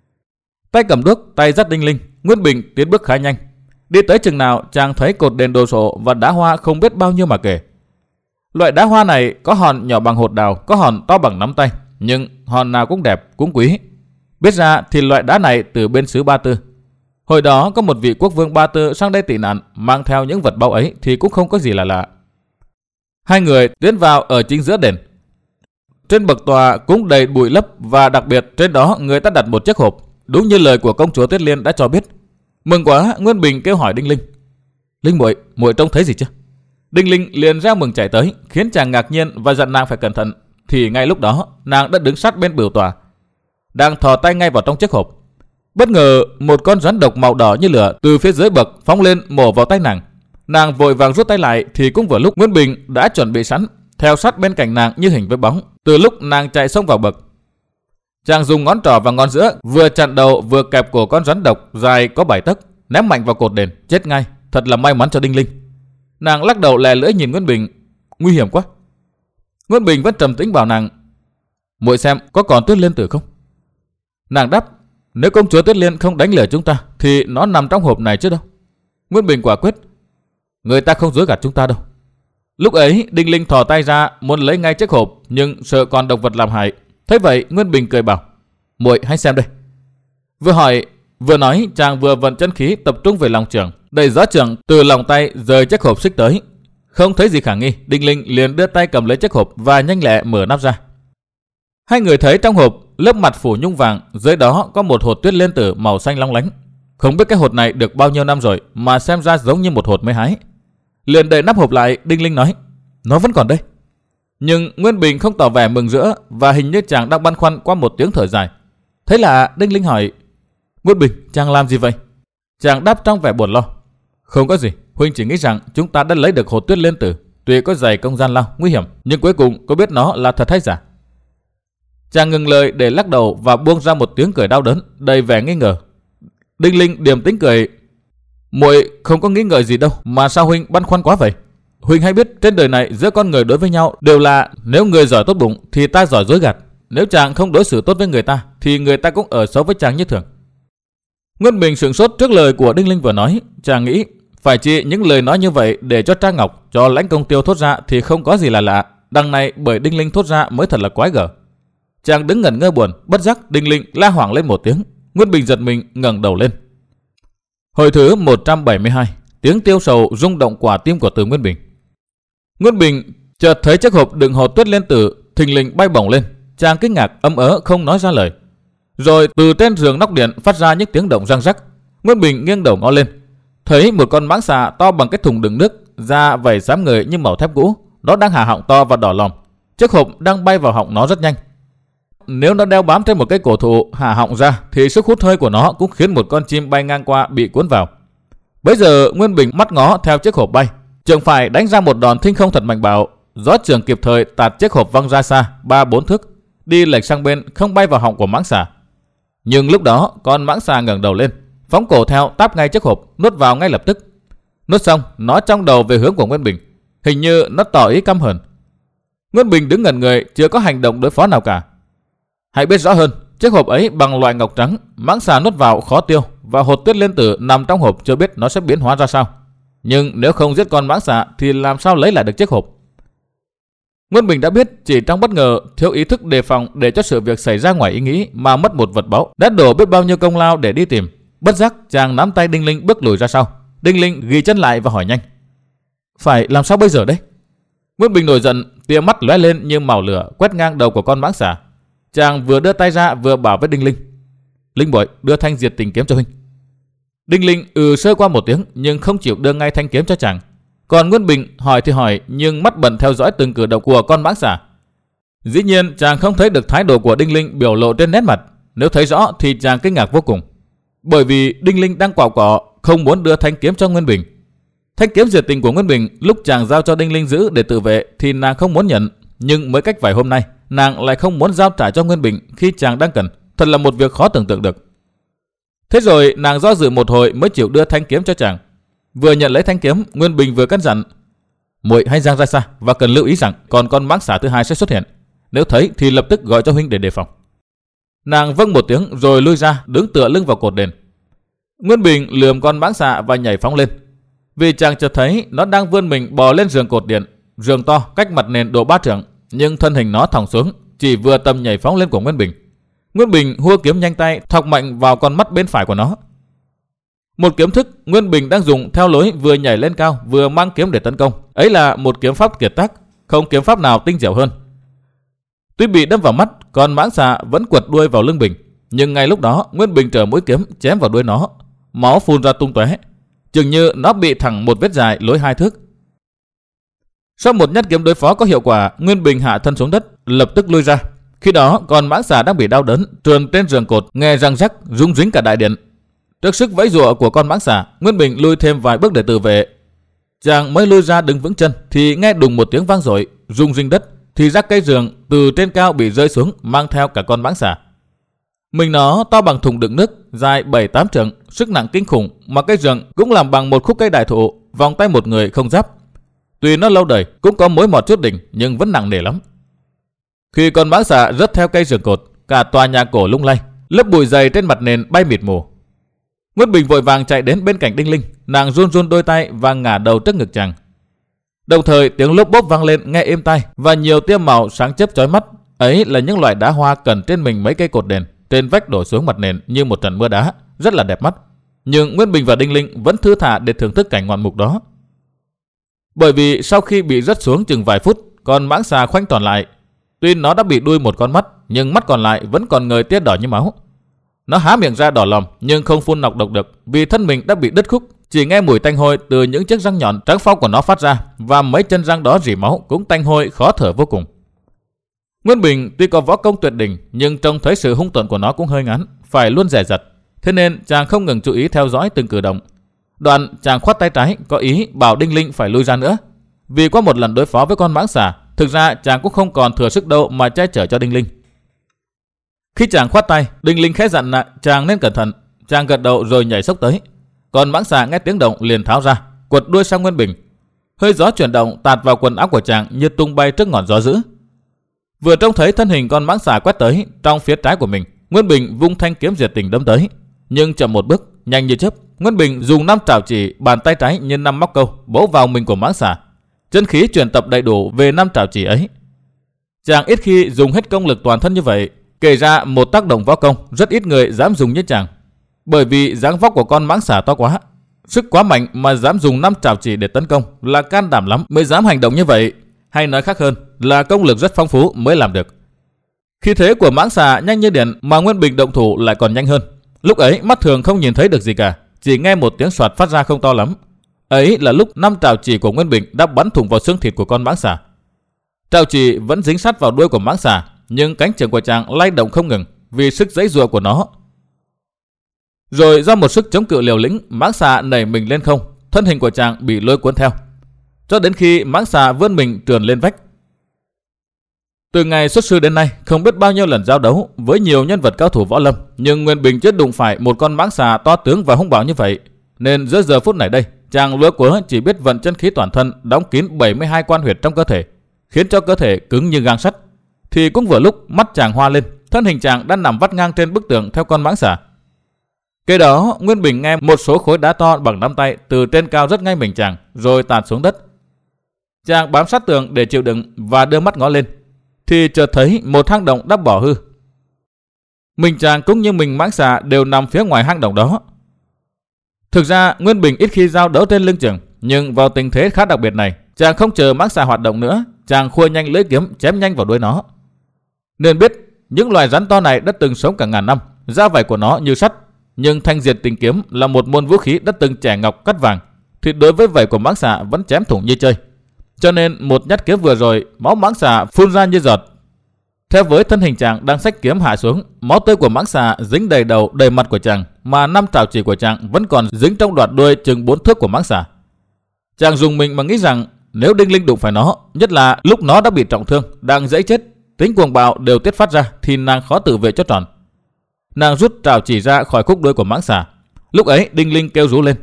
Tay cầm đuốc, tay dắt Đinh Linh, Nguyên Bình tiến bước khá nhanh. Đi tới chừng nào, chàng thấy cột đền đồ sộ và đá hoa không biết bao nhiêu mà kể. Loại đá hoa này có hòn nhỏ bằng hột đào, có hòn to bằng nắm tay, nhưng hòn nào cũng đẹp, cũng quý. Biết ra thì loại đá này từ bên xứ Ba Tư. Hồi đó có một vị quốc vương Ba Tư sang đây tị nạn, mang theo những vật báu ấy thì cũng không có gì là lạ. Hai người tiến vào ở chính giữa đền. Trên bậc tòa cũng đầy bụi lấp và đặc biệt trên đó người ta đặt một chiếc hộp, đúng như lời của công chúa Tuyết Liên đã cho biết. Mừng quá, Nguyên Bình kêu hỏi Đinh Linh: Linh muội, muội trông thấy gì chưa? Đinh Linh liền reo mừng chạy tới, khiến chàng ngạc nhiên và dặn nàng phải cẩn thận. Thì ngay lúc đó nàng đã đứng sát bên bửu tòa, đang thò tay ngay vào trong chiếc hộp. Bất ngờ một con rắn độc màu đỏ như lửa từ phía dưới bậc phóng lên mổ vào tay nàng. Nàng vội vàng rút tay lại thì cũng vừa lúc Nguyên Bình đã chuẩn bị sẵn, theo sát bên cạnh nàng như hình với bóng. Từ lúc nàng chạy xông vào bậc, chàng dùng ngón trỏ và ngón giữa vừa chặn đầu vừa kẹp cổ con rắn độc dài có bảy tấc, ném mạnh vào cột đền, chết ngay. Thật là may mắn cho Đinh Linh. Nàng lắc đầu lè lưỡi nhìn Nguyên Bình: Nguy hiểm quá. Nguyên Bình vẫn trầm tĩnh bảo nàng: Muội xem có còn Tuyết Liên tử không? Nàng đáp: Nếu công chúa Tuyết Liên không đánh lừa chúng ta thì nó nằm trong hộp này chứ đâu. Nguyên Bình quả quyết: Người ta không dối gạt chúng ta đâu. Lúc ấy Đinh Linh thò tay ra muốn lấy ngay chiếc hộp, nhưng sợ còn độc vật làm hại. Thế vậy Nguyên Bình cười bảo: Muội hãy xem đây. Vừa hỏi vừa nói, chàng vừa vận chân khí tập trung về lòng chưởng, đẩy gió chưởng từ lòng tay rời chiếc hộp xích tới. Không thấy gì khả nghi, Đinh Linh liền đưa tay cầm lấy chiếc hộp và nhanh lẹ mở nắp ra. Hai người thấy trong hộp lớp mặt phủ nhung vàng, dưới đó có một hột Tuyết Liên tử màu xanh long lánh. Không biết cái hột này được bao nhiêu năm rồi mà xem ra giống như một hột mới hái. Liền đậy nắp hộp lại, Đinh Linh nói: Nó vẫn còn đây. Nhưng Nguyên Bình không tỏ vẻ mừng rỡ và hình như chàng đang băn khoăn qua một tiếng thở dài. Thế là Đinh Linh hỏi: Nguyên Bình, chàng làm gì vậy? Chàng đáp trong vẻ buồn lo: Không có gì, huynh chỉ nghĩ rằng chúng ta đã lấy được hột Tuyết Liên tử, tuy có dày công gian lao nguy hiểm, nhưng cuối cùng có biết nó là thật hay giả. Chàng ngừng lời để lắc đầu và buông ra một tiếng cười đau đớn đầy vẻ nghi ngờ. Đinh Linh điềm tĩnh cười: Muội không có nghĩ ngợi gì đâu, mà sao huynh băn khoăn quá vậy? Huynh hay biết trên đời này giữa con người đối với nhau đều là nếu người giỏi tốt bụng thì ta giỏi dối gạt. Nếu chàng không đối xử tốt với người ta thì người ta cũng ở xấu với chàng như thường. Nguyên Bình sửng sốt trước lời của Đinh Linh vừa nói. Chàng nghĩ phải chi những lời nói như vậy để cho Trang Ngọc, cho Lãnh Công Tiêu thốt ra thì không có gì là lạ, đằng này bởi Đinh Linh thốt ra mới thật là quái gở. Chàng đứng ngẩn ngơ buồn, bất giác Đinh Linh la hoảng lên một tiếng. Nguyên Bình giật mình ngẩng đầu lên. Hồi thứ một trăm bảy mươi hai, tiếng tiêu sầu rung động quả tim của Từ Nguyên Bình. Nguyên Bình chợt thấy chiếc hộp đựng hột Tuyết Liên tử thình lình bay bổng lên. Chàng kinh ngạc ấm ớ không nói ra lời. Rồi từ trên giường nóc điện phát ra những tiếng động răng rắc. Nguyên Bình nghiêng đầu ngó lên, thấy một con mãng xà to bằng cái thùng đựng nước, da vảy xám người như màu thép cũ. Nó đang há họng to và đỏ lòm. Chiếc hộp đang bay vào họng nó rất nhanh. Nếu nó đeo bám trên một cây cổ thụ há họng ra thì sức hút hơi của nó cũng khiến một con chim bay ngang qua bị cuốn vào. Bấy giờ Nguyên Bình mắt ngó theo chiếc hộp bay, chưởng phải đánh ra một đòn thinh không thật mạnh bạo. Gió chưởng kịp thời tạt chiếc hộp văng ra xa ba bốn thước, đi lệch sang bên không bay vào họng của mãng xà. Nhưng lúc đó con mãng xà ngẩng đầu lên, phóng cổ theo táp ngay chiếc hộp, nuốt vào ngay lập tức. Nuốt xong, nó trong đầu về hướng của Nguyên Bình, hình như nó tỏ ý căm hờn. Nguyên Bình đứng ngẩn người, chưa có hành động đối phó nào cả. Hãy biết rõ hơn, chiếc hộp ấy bằng loại ngọc trắng, mãng xà nuốt vào khó tiêu, và hột Tuyết Liên tử nằm trong hộp chưa biết nó sẽ biến hóa ra sao. Nhưng nếu không giết con mãng xà thì làm sao lấy lại được chiếc hộp? Nguyên Bình đã biết chỉ trong bất ngờ, thiếu ý thức đề phòng để cho sự việc xảy ra ngoài ý nghĩ mà mất một vật báu, đã đổ biết bao nhiêu công lao để đi tìm. Bất giác chàng nắm tay Đinh Linh bước lùi ra sau. Đinh Linh ghi chân lại và hỏi nhanh: Phải làm sao bây giờ đấy? Nguyên Bình nổi giận, tia mắt lóe lên như màu lửa quét ngang đầu của con mãng xà. Chàng vừa đưa tay ra vừa bảo với Đinh Linh: Linh bội, đưa thanh diệt tình kiếm cho huynh. Đinh Linh ừ sơ qua một tiếng nhưng không chịu đưa ngay thanh kiếm cho chàng. Còn Nguyên Bình hỏi thì hỏi, nhưng mắt bận theo dõi từng cử động của con mãng xà. Dĩ nhiên chàng không thấy được thái độ của Đinh Linh biểu lộ trên nét mặt. Nếu thấy rõ thì chàng kinh ngạc vô cùng, bởi vì Đinh Linh đang quào cọ, không muốn đưa thanh kiếm cho Nguyên Bình. Thanh kiếm diệt tình của Nguyên Bình lúc chàng giao cho Đinh Linh giữ để tự vệ thì nàng không muốn nhận, nhưng mới cách vài hôm nay nàng lại không muốn giao trả cho Nguyên Bình khi chàng đang cần, thật là một việc khó tưởng tượng được. Thế rồi nàng do dự một hồi mới chịu đưa thanh kiếm cho chàng. Vừa nhận lấy thanh kiếm, Nguyên Bình vừa căn dặn: muội hãy giang ra xa và cần lưu ý rằng còn con mãng xà thứ hai sẽ xuất hiện. Nếu thấy thì lập tức gọi cho huynh để đề phòng. Nàng vâng một tiếng rồi lui ra, đứng tựa lưng vào cột đền. Nguyên Bình lườm con mãng xà và nhảy phóng lên. Vì chàng chợt thấy nó đang vươn mình bò lên giường cột điện, giường to cách mặt nền độ ba trượng, nhưng thân hình nó thòng xuống, chỉ vừa tầm nhảy phóng lên của Nguyên Bình. Nguyên Bình hua kiếm nhanh tay thọc mạnh vào con mắt bên phải của nó. Một kiếm thức Nguyên Bình đang dùng theo lối vừa nhảy lên cao vừa mang kiếm để tấn công, ấy là một kiếm pháp kiệt tác, không kiếm pháp nào tinh diệu hơn. Tuy bị đâm vào mắt, con mãng xà vẫn quật đuôi vào lưng Bình, nhưng ngay lúc đó Nguyên Bình trở mũi kiếm chém vào đuôi nó, máu phun ra tung tóe, chừng như nó bị thẳng một vết dài lối hai thước. Sau một nhát kiếm đối phó có hiệu quả, Nguyên Bình hạ thân xuống đất, lập tức lui ra. Khi đó con mãng xà đang bị đau đớn trườn trên giường cột, nghe răng rắc rung rinh cả đại điện. Trước sức vẫy giụa của con mãng xà, Nguyên Bình lui thêm vài bước để tự vệ. Chàng mới lui ra đứng vững chân thì nghe đùng một tiếng vang dội, rung rinh đất, thì rắc cây giường từ trên cao bị rơi xuống, mang theo cả con mãng xà. Mình nó to bằng thùng đựng nước, dài bảy tám trượng, sức nặng kinh khủng, mà cây giường cũng làm bằng một khúc cây đại thụ, vòng tay một người không giáp. Tuy nó lâu đời, cũng có mối mọt chút đỉnh, nhưng vẫn nặng nề lắm. Khi con mãng xà rớt theo cây giường cột, cả tòa nhà cổ lung lay, lớp bụi dày trên mặt nền bay mịt mù. Nguyên Bình vội vàng chạy đến bên cạnh Đinh Linh, nàng run run đôi tay và ngả đầu trước ngực chàng. Đồng thời tiếng lốp bốp vang lên nghe êm tai và nhiều tia màu sáng chớp chói mắt. Ấy là những loại đá hoa cần trên mình mấy cây cột đèn, trên vách đổ xuống mặt nền như một trận mưa đá, rất là đẹp mắt. Nhưng Nguyên Bình và Đinh Linh vẫn thư thả để thưởng thức cảnh ngoạn mục đó. Bởi vì sau khi bị rớt xuống chừng vài phút, con mãng xà khoanh tròn lại. Tuy nó đã bị đuôi một con mắt, nhưng mắt còn lại vẫn còn ngời tia đỏ như máu. Nó há miệng ra đỏ lòm nhưng không phun nọc độc được, vì thân mình đã bị đứt khúc, chỉ nghe mùi tanh hôi từ những chiếc răng nhọn trắng phau của nó phát ra, và mấy chân răng đó rỉ máu cũng tanh hôi khó thở vô cùng. Nguyên Bình tuy có võ công tuyệt đỉnh, nhưng trông thấy sự hung tợn của nó cũng hơi ngán, phải luôn dè dặt. Thế nên chàng không ngừng chú ý theo dõi từng cử động. Đoạn chàng khoát tay trái, có ý bảo Đinh Linh phải lui ra nữa. Vì qua một lần đối phó với con mãng xà, thực ra chàng cũng không còn thừa sức đâu mà che chở cho Đinh Linh. Khi chàng khoát tay, Đinh Linh khẽ dặn là chàng nên cẩn thận. Chàng gật đầu rồi nhảy xốc tới. Còn mãng xà nghe tiếng động liền tháo ra, quật đuôi sang Nguyên Bình. Hơi gió chuyển động tạt vào quần áo của chàng như tung bay trước ngọn gió dữ. Vừa trông thấy thân hình con mãng xà quét tới trong phía trái của mình, Nguyên Bình vung thanh kiếm diệt tình đâm tới. Nhưng chậm một bước, nhanh như chớp, Nguyên Bình dùng năm trảo chỉ, bàn tay trái như năm móc câu bấu vào mình của mãng xà. Chân khí truyền tập đầy đủ về năm trảo chỉ ấy. Chàng ít khi dùng hết công lực toàn thân như vậy. Kể ra một tác động võ công, rất ít người dám dùng như chàng. Bởi vì dáng vóc của con mãng xà to quá, sức quá mạnh mà dám dùng năm trảo chỉ để tấn công là can đảm lắm mới dám hành động như vậy. Hay nói khác hơn là công lực rất phong phú mới làm được. Khí thế của mãng xà nhanh như điện mà Nguyên Bình động thủ lại còn nhanh hơn. Lúc ấy mắt thường không nhìn thấy được gì cả, chỉ nghe một tiếng soạt phát ra không to lắm. Ấy là lúc năm trảo chỉ của Nguyên Bình đã bắn thủng vào xương thịt của con mãng xà. Trảo chỉ vẫn dính sát vào đuôi của mãng xà, nhưng cánh trưởng của chàng lay động không ngừng vì sức giãy giụa của nó. Rồi do một sức chống cự liều lĩnh, mãng xà nảy mình lên không, thân hình của chàng bị lôi cuốn theo, cho đến khi mãng xà vươn mình trườn lên vách. Từ ngày xuất sư đến nay, không biết bao nhiêu lần giao đấu với nhiều nhân vật cao thủ võ lâm, nhưng Nguyên Bình chưa đụng phải một con mãng xà to tướng và hung bạo như vậy. Nên giữa giờ phút này đây, chàng lúa quớ chỉ biết vận chân khí toàn thân đóng kín bảy mươi hai quan huyệt trong cơ thể, khiến cho cơ thể cứng như gang sắt. Thì cũng vừa lúc mắt chàng hoa lên, thân hình chàng đang nằm vắt ngang trên bức tường theo con mãng xà. Kế đó Nguyên Bình nghe một số khối đá to bằng nắm tay từ trên cao rất ngay mình chàng, rồi tạt xuống đất. Chàng bám sát tường để chịu đựng và đưa mắt ngó lên, thì chợt thấy một hang động đã bỏ hư. Mình chàng cũng như mình mãng xà đều nằm phía ngoài hang động đó. Thực ra Nguyên Bình ít khi giao đấu trên lưng chừng, nhưng vào tình thế khá đặc biệt này, chàng không chờ mãng xà hoạt động nữa, chàng khua nhanh lưỡi kiếm chém nhanh vào đuôi nó. Nên biết những loài rắn to này đã từng sống cả ngàn năm, da vảy của nó như sắt, nhưng thanh diệt tình kiếm là một môn vũ khí đã từng chẻ ngọc cắt vàng, thì đối với vảy của mãng xà vẫn chém thủng như chơi. Cho nên một nhát kiếm vừa rồi, máu mãng xà phun ra như giọt. Theo với thân hình chàng đang xách kiếm hạ xuống, máu tươi của mãng xà dính đầy đầu đầy mặt của chàng, mà năm trảo chỉ của chàng vẫn còn dính trong đoạt đuôi chừng bốn thước của mãng xà. Chàng dùng mình mà nghĩ rằng nếu Đinh Linh đụng phải nó, nhất là lúc nó đã bị trọng thương, đang dễ chết, tính cuồng bạo đều tiết phát ra, thì nàng khó tự vệ cho tròn. Nàng rút trảo chỉ ra khỏi khúc đuôi của mãng xà. Lúc ấy Đinh Linh kêu rú lên.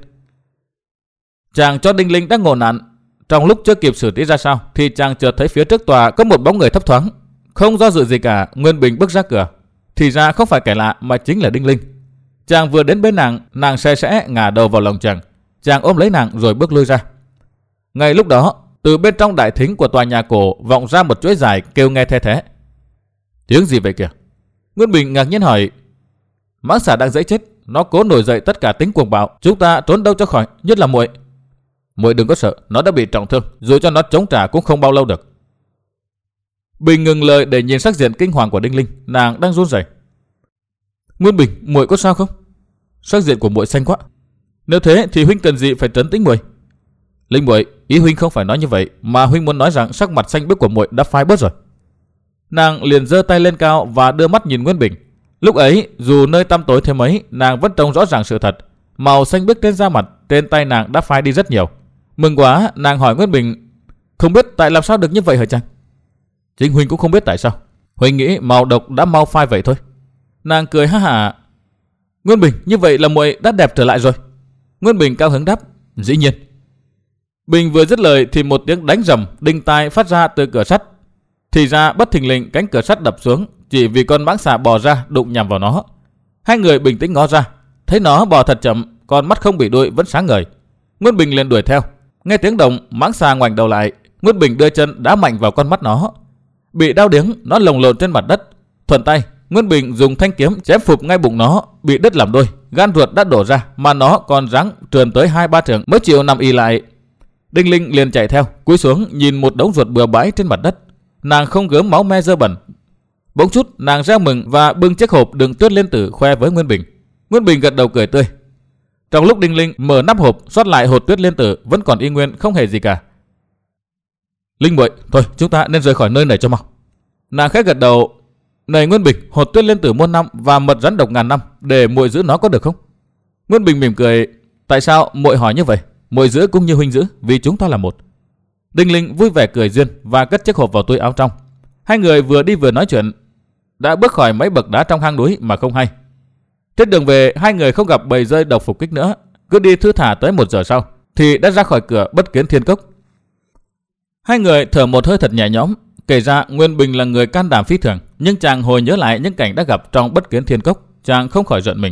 Chàng cho Đinh Linh đã ngộ nạn. Trong lúc chưa kịp xử trí ra sao, thì chàng chợt thấy phía trước tòa có một bóng người thấp thoáng. Không do dự gì cả, Nguyên Bình bước ra cửa. Thì ra không phải kẻ lạ mà chính là Đinh Linh. Chàng vừa đến bên nàng, nàng xe sẽ ngả đầu vào lòng chàng. Chàng ôm lấy nàng rồi bước lui ra. Ngay lúc đó, từ bên trong đại thính của tòa nhà cổ vọng ra một chuỗi dài kêu nghe the thế. Tiếng gì vậy kìa? Nguyên Bình ngạc nhiên hỏi. Mãng xà đang dễ chết, nó cố nổi dậy tất cả tính cuồng bạo, chúng ta trốn đâu cho khỏi, nhất là muội. Muội đừng có sợ, nó đã bị trọng thương, dù cho nó chống trả cũng không bao lâu được. Bình ngừng lời để nhìn sắc diện kinh hoàng của Đinh Linh, nàng đang run rẩy. Nguyên Bình, muội có sao không? Sắc diện của muội xanh quá. Nếu thế thì huynh cần gì phải trấn tĩnh muội? Linh muội, ý huynh không phải nói như vậy, mà huynh muốn nói rằng sắc mặt xanh biếc của muội đã phai bớt rồi. Nàng liền giơ tay lên cao và đưa mắt nhìn Nguyên Bình. Lúc ấy, dù nơi tăm tối thế mấy, nàng vẫn trông rõ ràng sự thật. Màu xanh biếc trên da mặt, trên tay nàng đã phai đi rất nhiều. Mừng quá, nàng hỏi Nguyên Bình, không biết tại làm sao được như vậy hả chàng? Chính huynh cũng không biết tại sao. Huynh nghĩ màu độc đã mau phai vậy thôi. Nàng cười ha hả. Nguyên Bình, như vậy là muội đã đẹp trở lại rồi. Nguyên Bình cao hứng đáp, dĩ nhiên. Bình vừa dứt lời thì một tiếng đánh rầm đinh tai phát ra từ cửa sắt. Thì ra bất thình lình cánh cửa sắt đập xuống, chỉ vì con mãng xà bò ra đụng nhằm vào nó. Hai người bình tĩnh ngó ra, thấy nó bò thật chậm, còn mắt không bị đuôi vẫn sáng ngời. Nguyên Bình liền đuổi theo. Nghe tiếng động, mãng xà ngoảnh đầu lại, Nguyên Bình đưa chân đá mạnh vào con mắt nó. Bị đau điếng, nó lồng lộn trên mặt đất. Thuận tay, Nguyên Bình dùng thanh kiếm chém phụp ngay bụng nó, bị đứt làm đôi, gan ruột đã đổ ra, mà nó còn ráng trườn tới hai ba trượng mới chịu nằm ì lại. Đinh Linh liền chạy theo, cúi xuống nhìn một đống ruột bừa bãi trên mặt đất. Nàng không gớm máu me dơ bẩn. Bỗng chút nàng reo mừng và bưng chiếc hộp đựng Tuyết Liên Tử khoe với Nguyên Bình. Nguyên Bình gật đầu cười tươi. Trong lúc Đinh Linh mở nắp hộp, xoát lại hột Tuyết Liên Tử vẫn còn y nguyên, không hề gì cả. Linh muội, thôi chúng ta nên rời khỏi nơi này cho mau. Nàng khẽ gật đầu. Này Nguyên Bình, hột Tuyết Liên Tử muôn năm và mật rắn độc ngàn năm, để muội giữ nó có được không? Nguyên Bình mỉm cười. Tại sao muội hỏi như vậy? Muội giữ cũng như huynh giữ, vì chúng ta là một. Đinh Linh vui vẻ cười duyên và cất chiếc hộp vào túi áo trong. Hai người vừa đi vừa nói chuyện, đã bước khỏi mấy bậc đá trong hang núi mà không hay. Trên đường về, hai người không gặp bầy dơi độc phục kích nữa, cứ đi thư thả tới một giờ sau thì đã ra khỏi cửa Bất Kiến Thiên Cốc. Hai người thở một hơi thật nhẹ nhõm. Kể ra Nguyên Bình là người can đảm phi thường, nhưng chàng hồi nhớ lại những cảnh đã gặp trong Bất Kiến Thiên Cốc, chàng không khỏi giận mình.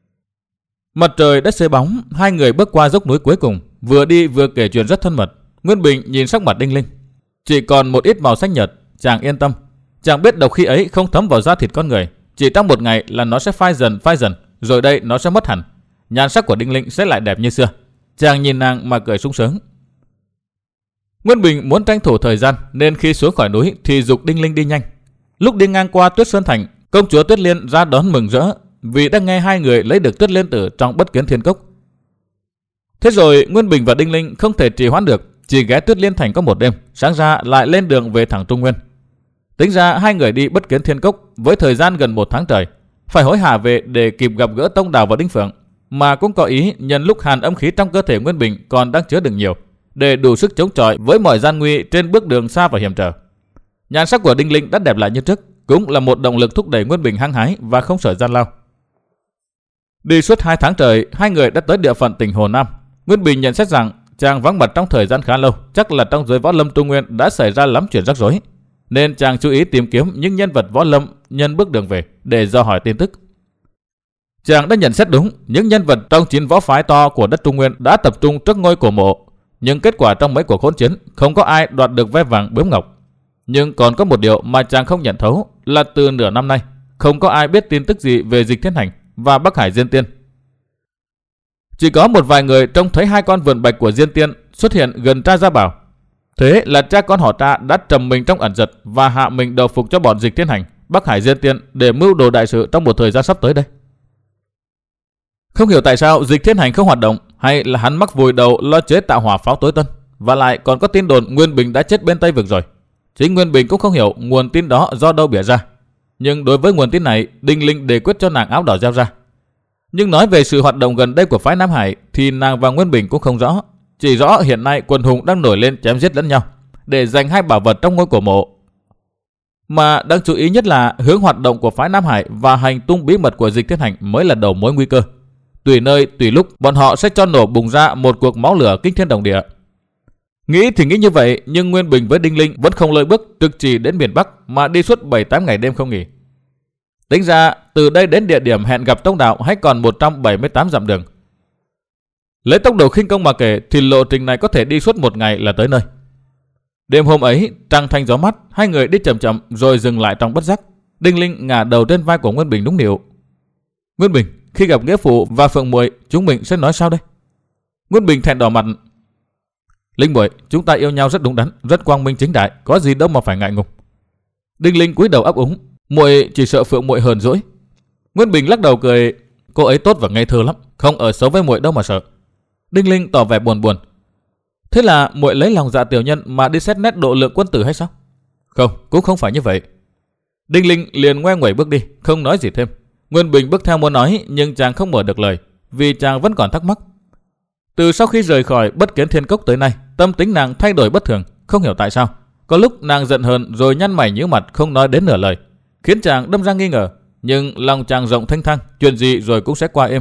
Mặt trời đã xế bóng, hai người bước qua dốc núi cuối cùng, vừa đi vừa kể chuyện rất thân mật. Nguyên Bình nhìn sắc mặt Đinh Linh, chỉ còn một ít màu xanh nhợt, chàng yên tâm. Chàng biết độc khí ấy không thấm vào da thịt con người, chỉ trong một ngày là nó sẽ phai dần phai dần, rồi đây nó sẽ mất hẳn. Nhan sắc của Đinh Linh sẽ lại đẹp như xưa. Chàng nhìn nàng mà cười sung sướng. Nguyên Bình muốn tranh thủ thời gian nên khi xuống khỏi núi thì giục Đinh Linh đi nhanh. Lúc đi ngang qua Tuyết Sơn Thành, công chúa Tuyết Liên ra đón mừng rỡ vì đã nghe hai người lấy được Tuyết Liên Tử trong Bất Kiến Thiên Cốc. Thế rồi Nguyên Bình và Đinh Linh không thể trì hoãn được, chỉ ghé Tuyết Liên Thành có một đêm, sáng ra lại lên đường về thẳng Trung Nguyên. Tính ra hai người đi Bất Kiến Thiên Cốc với thời gian gần một tháng trời, phải hối hả về để kịp gặp gỡ Tông Đào và Đinh Phượng, mà cũng có ý nhân lúc hàn âm khí trong cơ thể Nguyên Bình còn đang chứa đựng nhiều, để đủ sức chống chọi với mọi gian nguy trên bước đường xa và hiểm trở. Nhan sắc của Đinh Linh đã đẹp lại như trước, cũng là một động lực thúc đẩy Nguyên Bình hăng hái và không sợ gian lao. Đi suốt hai tháng trời, hai người đã tới địa phận tỉnh Hồ Nam. Nguyên Bình nhận xét rằng chàng vắng mặt trong thời gian khá lâu, chắc là trong giới võ lâm Trung Nguyên đã xảy ra lắm chuyện rắc rối, nên chàng chú ý tìm kiếm những nhân vật võ lâm nhân bước đường về để dò hỏi tin tức. Chàng đã nhận xét đúng, những nhân vật trong chín võ phái to của đất Trung Nguyên đã tập trung trước ngôi cổ mộ, nhưng kết quả trong mấy cuộc hỗn chiến không có ai đoạt được ve vàng bướm ngọc. Nhưng còn có một điều mà chàng không nhận thấu là từ nửa năm nay không có ai biết tin tức gì về Dịch Thiên Hành và Bắc Hải Diên Tiên. Chỉ có một vài người trông thấy hai con vượn bạch của Diên Tiên xuất hiện gần Tra Gia Bảo. Thế là cha con họ Tra đã trầm mình trong ẩn giật và hạ mình đầu phục cho bọn Dịch Thiên Hành, Bắc Hải Diên Tiên để mưu đồ đại sự trong một thời gian sắp tới đây. Không hiểu tại sao Dịch Thiên Hành không hoạt động, hay là hắn mắc vùi đầu lo chế tạo hỏa pháo tối tân, và lại còn có tin đồn Nguyên Bình đã chết bên Tây Vực rồi. Chính Nguyên Bình cũng không hiểu nguồn tin đó do đâu bịa ra. Nhưng đối với nguồn tin này, Đinh Linh đề quyết cho nàng áo đỏ gieo ra. Nhưng nói về sự hoạt động gần đây của phái Nam Hải thì nàng và Nguyên Bình cũng không rõ. Chỉ rõ hiện nay quần hùng đang nổi lên chém giết lẫn nhau để giành hai bảo vật trong ngôi cổ mộ. Mà đáng chú ý nhất là hướng hoạt động của phái Nam Hải và hành tung bí mật của Dịch Thiên Hành mới là đầu mối nguy cơ. Tùy nơi, tùy lúc, bọn họ sẽ cho nổ bùng ra một cuộc máu lửa kinh thiên động địa. Nghĩ thì nghĩ như vậy, nhưng Nguyên Bình với Đinh Linh vẫn không lơi bước trực chỉ đến miền Bắc mà đi suốt bảy tám ngày đêm không nghỉ. Tính ra, từ đây đến địa điểm hẹn gặp Tông Đạo hay còn một trăm bảy mươi tám dặm đường. Lấy tốc độ khinh công mà kể thì lộ trình này có thể đi suốt một ngày là tới nơi. Đêm hôm ấy, trăng thanh gió mát, hai người đi chậm chậm rồi dừng lại trong bất giác. Đinh Linh ngả đầu trên vai của Nguyên Bình nũng nịu. Nguyên Bình, khi gặp nghĩa phụ và Phượng Muội, chúng mình sẽ nói sao đây? Nguyên Bình thẹn đỏ mặt. Linh muội, chúng ta yêu nhau rất đúng đắn, rất quang minh chính đại, có gì đâu mà phải ngại ngùng. Đinh Linh cúi đầu ấp úng, muội chỉ sợ Phượng Muội hờn dỗi. Nguyên Bình lắc đầu cười, cô ấy tốt và ngây thơ lắm, không ở xấu với muội đâu mà sợ. Đinh Linh tỏ vẻ buồn buồn. Thế là muội lấy lòng dạ tiểu nhân mà đi xét nét độ lượng quân tử hay sao? Không, cũng không phải như vậy. Đinh Linh liền ngoe nguẩy bước đi, không nói gì thêm. Nguyên Bình bước theo muốn nói nhưng chàng không mở được lời, vì chàng vẫn còn thắc mắc. Từ sau khi rời khỏi Bất Kiến Thiên Cốc tới nay, tâm tính nàng thay đổi bất thường, không hiểu tại sao. Có lúc nàng giận hờn rồi nhăn mày nhíu mặt không nói đến nửa lời, khiến chàng đâm ra nghi ngờ. Nhưng lòng chàng rộng thanh thang, chuyện gì rồi cũng sẽ qua êm.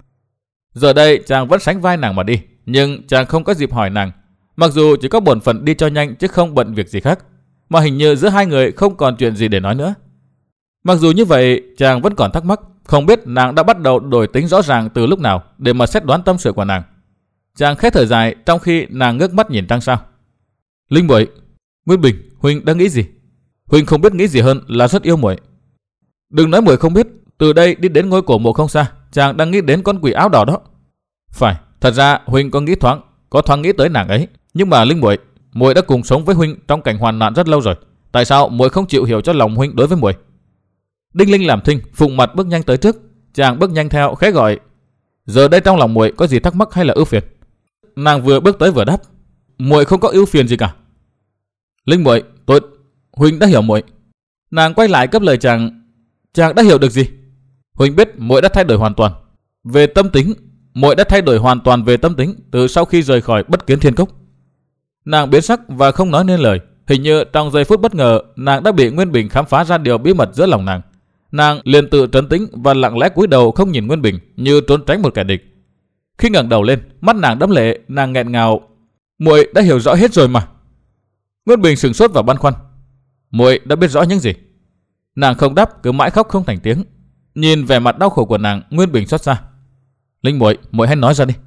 Giờ đây chàng vẫn sánh vai nàng mà đi, nhưng chàng không có dịp hỏi nàng. Mặc dù chỉ có bổn phận đi cho nhanh chứ không bận việc gì khác, mà hình như giữa hai người không còn chuyện gì để nói nữa. Mặc dù như vậy, chàng vẫn còn thắc mắc, không biết nàng đã bắt đầu đổi tính rõ ràng từ lúc nào để mà xét đoán tâm sự của nàng. Chàng khẽ thở dài trong khi nàng ngước mắt nhìn trăng sao. Linh muội, Nguyên Bình, huynh đang nghĩ gì? Huynh không biết nghĩ gì hơn là rất yêu muội. Đừng nói muội không biết, từ đây đi đến ngôi cổ mộ không xa, chàng đang nghĩ đến con quỷ áo đỏ đó. Phải, thật ra huynh có nghĩ thoáng, có thoáng nghĩ tới nàng ấy, nhưng mà Linh muội, muội đã cùng sống với huynh trong cảnh hoàn nạn rất lâu rồi, tại sao muội không chịu hiểu cho lòng huynh đối với muội? Đinh Linh làm thinh, phụng mặt bước nhanh tới trước, chàng bước nhanh theo khẽ gọi. Giờ đây trong lòng muội có gì thắc mắc hay là ưu phiền? Nàng vừa bước tới vừa đáp, muội không có ưu phiền gì cả. Linh muội, tôi, huynh đã hiểu muội. Nàng quay lại cấp lời chàng, chàng đã hiểu được gì? Huynh biết muội đã thay đổi hoàn toàn về tâm tính, muội đã thay đổi hoàn toàn về tâm tính từ sau khi rời khỏi Bất Kiến Thiên Cốc. Nàng biến sắc và không nói nên lời, hình như trong giây phút bất ngờ nàng đã bị Nguyên Bình khám phá ra điều bí mật giữa lòng nàng. Nàng liền tự trấn tĩnh và lặng lẽ cúi đầu không nhìn Nguyên Bình như trốn tránh một kẻ địch. Khi ngẩng đầu lên, mắt nàng đẫm lệ, nàng nghẹn ngào, muội đã hiểu rõ hết rồi mà. Nguyên Bình sửng sốt và băn khoăn, muội đã biết rõ những gì? Nàng không đáp, cứ mãi khóc không thành tiếng. Nhìn vẻ mặt đau khổ của nàng, Nguyên Bình xót xa. Linh muội, muội hãy nói ra đi.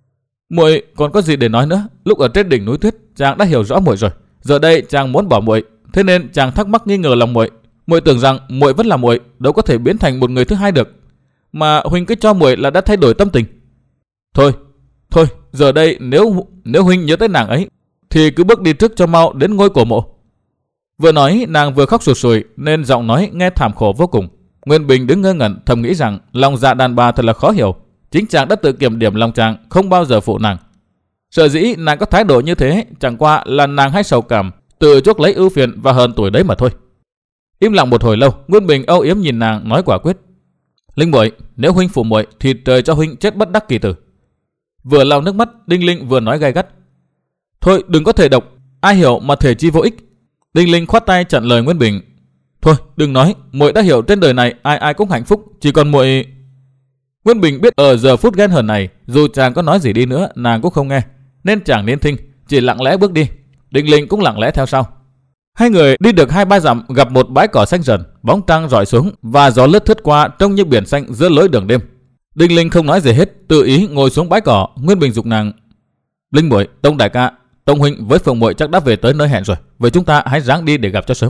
Muội còn có gì để nói nữa? Lúc ở trên đỉnh núi tuyết, chàng đã hiểu rõ muội rồi. Giờ đây chàng muốn bỏ muội, thế nên chàng thắc mắc nghi ngờ lòng muội. Muội tưởng rằng muội vẫn là muội, đâu có thể biến thành một người thứ hai được. Mà huynh cứ cho muội là đã thay đổi tâm tình. Thôi, thôi, giờ đây nếu nếu huynh nhớ tới nàng ấy, thì cứ bước đi trước cho mau đến ngôi cổ mộ. Vừa nói nàng vừa khóc sụt sùi nên giọng nói nghe thảm khổ vô cùng. Nguyên Bình đứng ngơ ngẩn thầm nghĩ rằng lòng dạ đàn bà thật là khó hiểu. Chính chàng đã tự kiểm điểm lòng chàng không bao giờ phụ nàng. Sợ dĩ nàng có thái độ như thế chẳng qua là nàng hay sầu cảm, tự chuốc lấy ưu phiền và hờn tuổi đấy mà thôi. Im lặng một hồi lâu, Nguyên Bình âu yếm nhìn nàng nói quả quyết. Linh muội, nếu huynh phụ muội thì trời cho huynh chết bất đắc kỳ tử. Vừa lau nước mắt, Đinh Linh vừa nói gay gắt. Thôi đừng có thể độc, ai hiểu mà thể chi vô ích. Đinh Linh khoát tay chặn lời Nguyên Bình. Thôi đừng nói, muội đã hiểu trên đời này ai ai cũng hạnh phúc, chỉ còn muội. Nguyên Bình biết ở giờ phút ghen hờn này, dù chàng có nói gì đi nữa nàng cũng không nghe, nên chàng nên thinh, chỉ lặng lẽ bước đi. Đinh Linh cũng lặng lẽ theo sau. Hai người đi được hai ba dặm gặp một bãi cỏ xanh rần, bóng trăng rọi xuống và gió lướt thướt qua trông như biển xanh giữa lối đường đêm. Đinh Linh không nói gì hết, tự ý ngồi xuống bãi cỏ. Nguyên Bình giục nàng. Linh muội, Tông đại ca, Tông huynh với Phượng muội chắc đã về tới nơi hẹn rồi, vậy chúng ta hãy ráng đi để gặp cho sớm.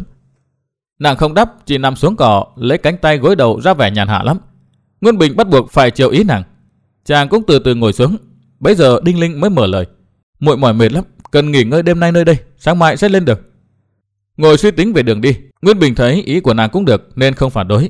Nàng không đáp, chỉ nằm xuống cỏ, lấy cánh tay gối đầu ra vẻ nhàn hạ lắm. Nguyên Bình bắt buộc phải chiều ý nàng. Chàng cũng từ từ ngồi xuống. Bấy giờ Đinh Linh mới mở lời. Muội mỏi mệt lắm, cần nghỉ ngơi đêm nay nơi đây, sáng mai sẽ lên được. Ngồi suy tính về đường đi, Nguyên Bình thấy ý của nàng cũng được nên không phản đối.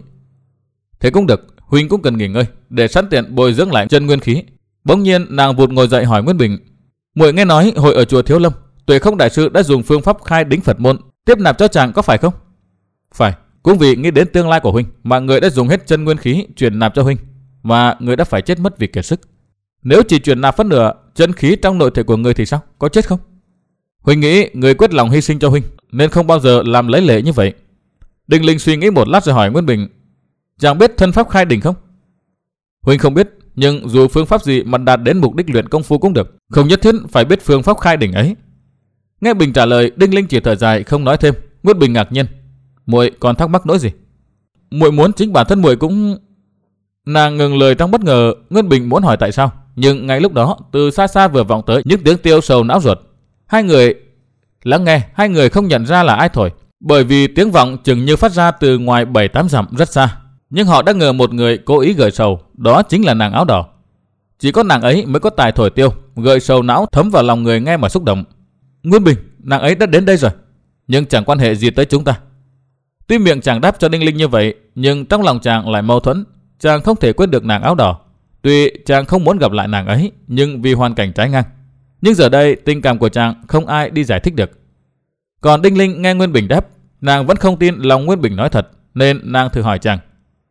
Thế cũng được, huynh cũng cần nghỉ ngơi để sẵn tiện bồi dưỡng lại chân nguyên khí. Bỗng nhiên nàng vụt ngồi dậy hỏi Nguyên Bình. Muội nghe nói hồi ở chùa Thiếu Lâm, Tuệ Không đại sư đã dùng phương pháp khai đính Phật môn, Tiếp nạp cho chàng có phải không? Phải, cũng vì nghĩ đến tương lai của huynh mà người đã dùng hết chân nguyên khí truyền nạp cho huynh, và người đã phải chết mất vì kiệt sức. Nếu chỉ truyền nạp phân nửa chân khí trong nội thể của người thì sao? Có chết không? Huynh nghĩ người quyết lòng hy sinh cho huynh nên không bao giờ làm lấy lệ như vậy. Đinh Linh suy nghĩ một lát rồi hỏi Nguyên Bình: chàng biết thân pháp khai đỉnh không? Huynh không biết, nhưng dù phương pháp gì mà đạt đến mục đích luyện công phu cũng được, không nhất thiết phải biết phương pháp khai đỉnh ấy. Nghe Bình trả lời, Đinh Linh chỉ thở dài không nói thêm. Nguyên Bình ngạc nhiên: muội còn thắc mắc nỗi gì? Muội muốn chính bản thân muội cũng... Nàng ngừng lời trong bất ngờ. Nguyên Bình muốn hỏi tại sao, nhưng ngay lúc đó từ xa xa vừa vọng tới những tiếng tiêu sầu não ruột. Hai người lắng nghe, hai người không nhận ra là ai thổi, bởi vì tiếng vọng chừng như phát ra từ ngoài bảy tám dặm rất xa. Nhưng họ đã ngờ một người cố ý gợi sầu, đó chính là nàng áo đỏ. Chỉ có nàng ấy mới có tài thổi tiêu, gợi sầu não thấm vào lòng người nghe mà xúc động. Nguyên Bình, nàng ấy đã đến đây rồi, nhưng chẳng quan hệ gì tới chúng ta. Tuy miệng chàng đáp cho Đinh Linh như vậy, nhưng trong lòng chàng lại mâu thuẫn. Chàng không thể quên được nàng áo đỏ. Tuy chàng không muốn gặp lại nàng ấy, nhưng vì hoàn cảnh trái ngang. Nhưng giờ đây tình cảm của chàng không ai đi giải thích được. Còn Đinh Linh nghe Nguyên Bình đáp, nàng vẫn không tin lòng Nguyên Bình nói thật, nên nàng thử hỏi chàng: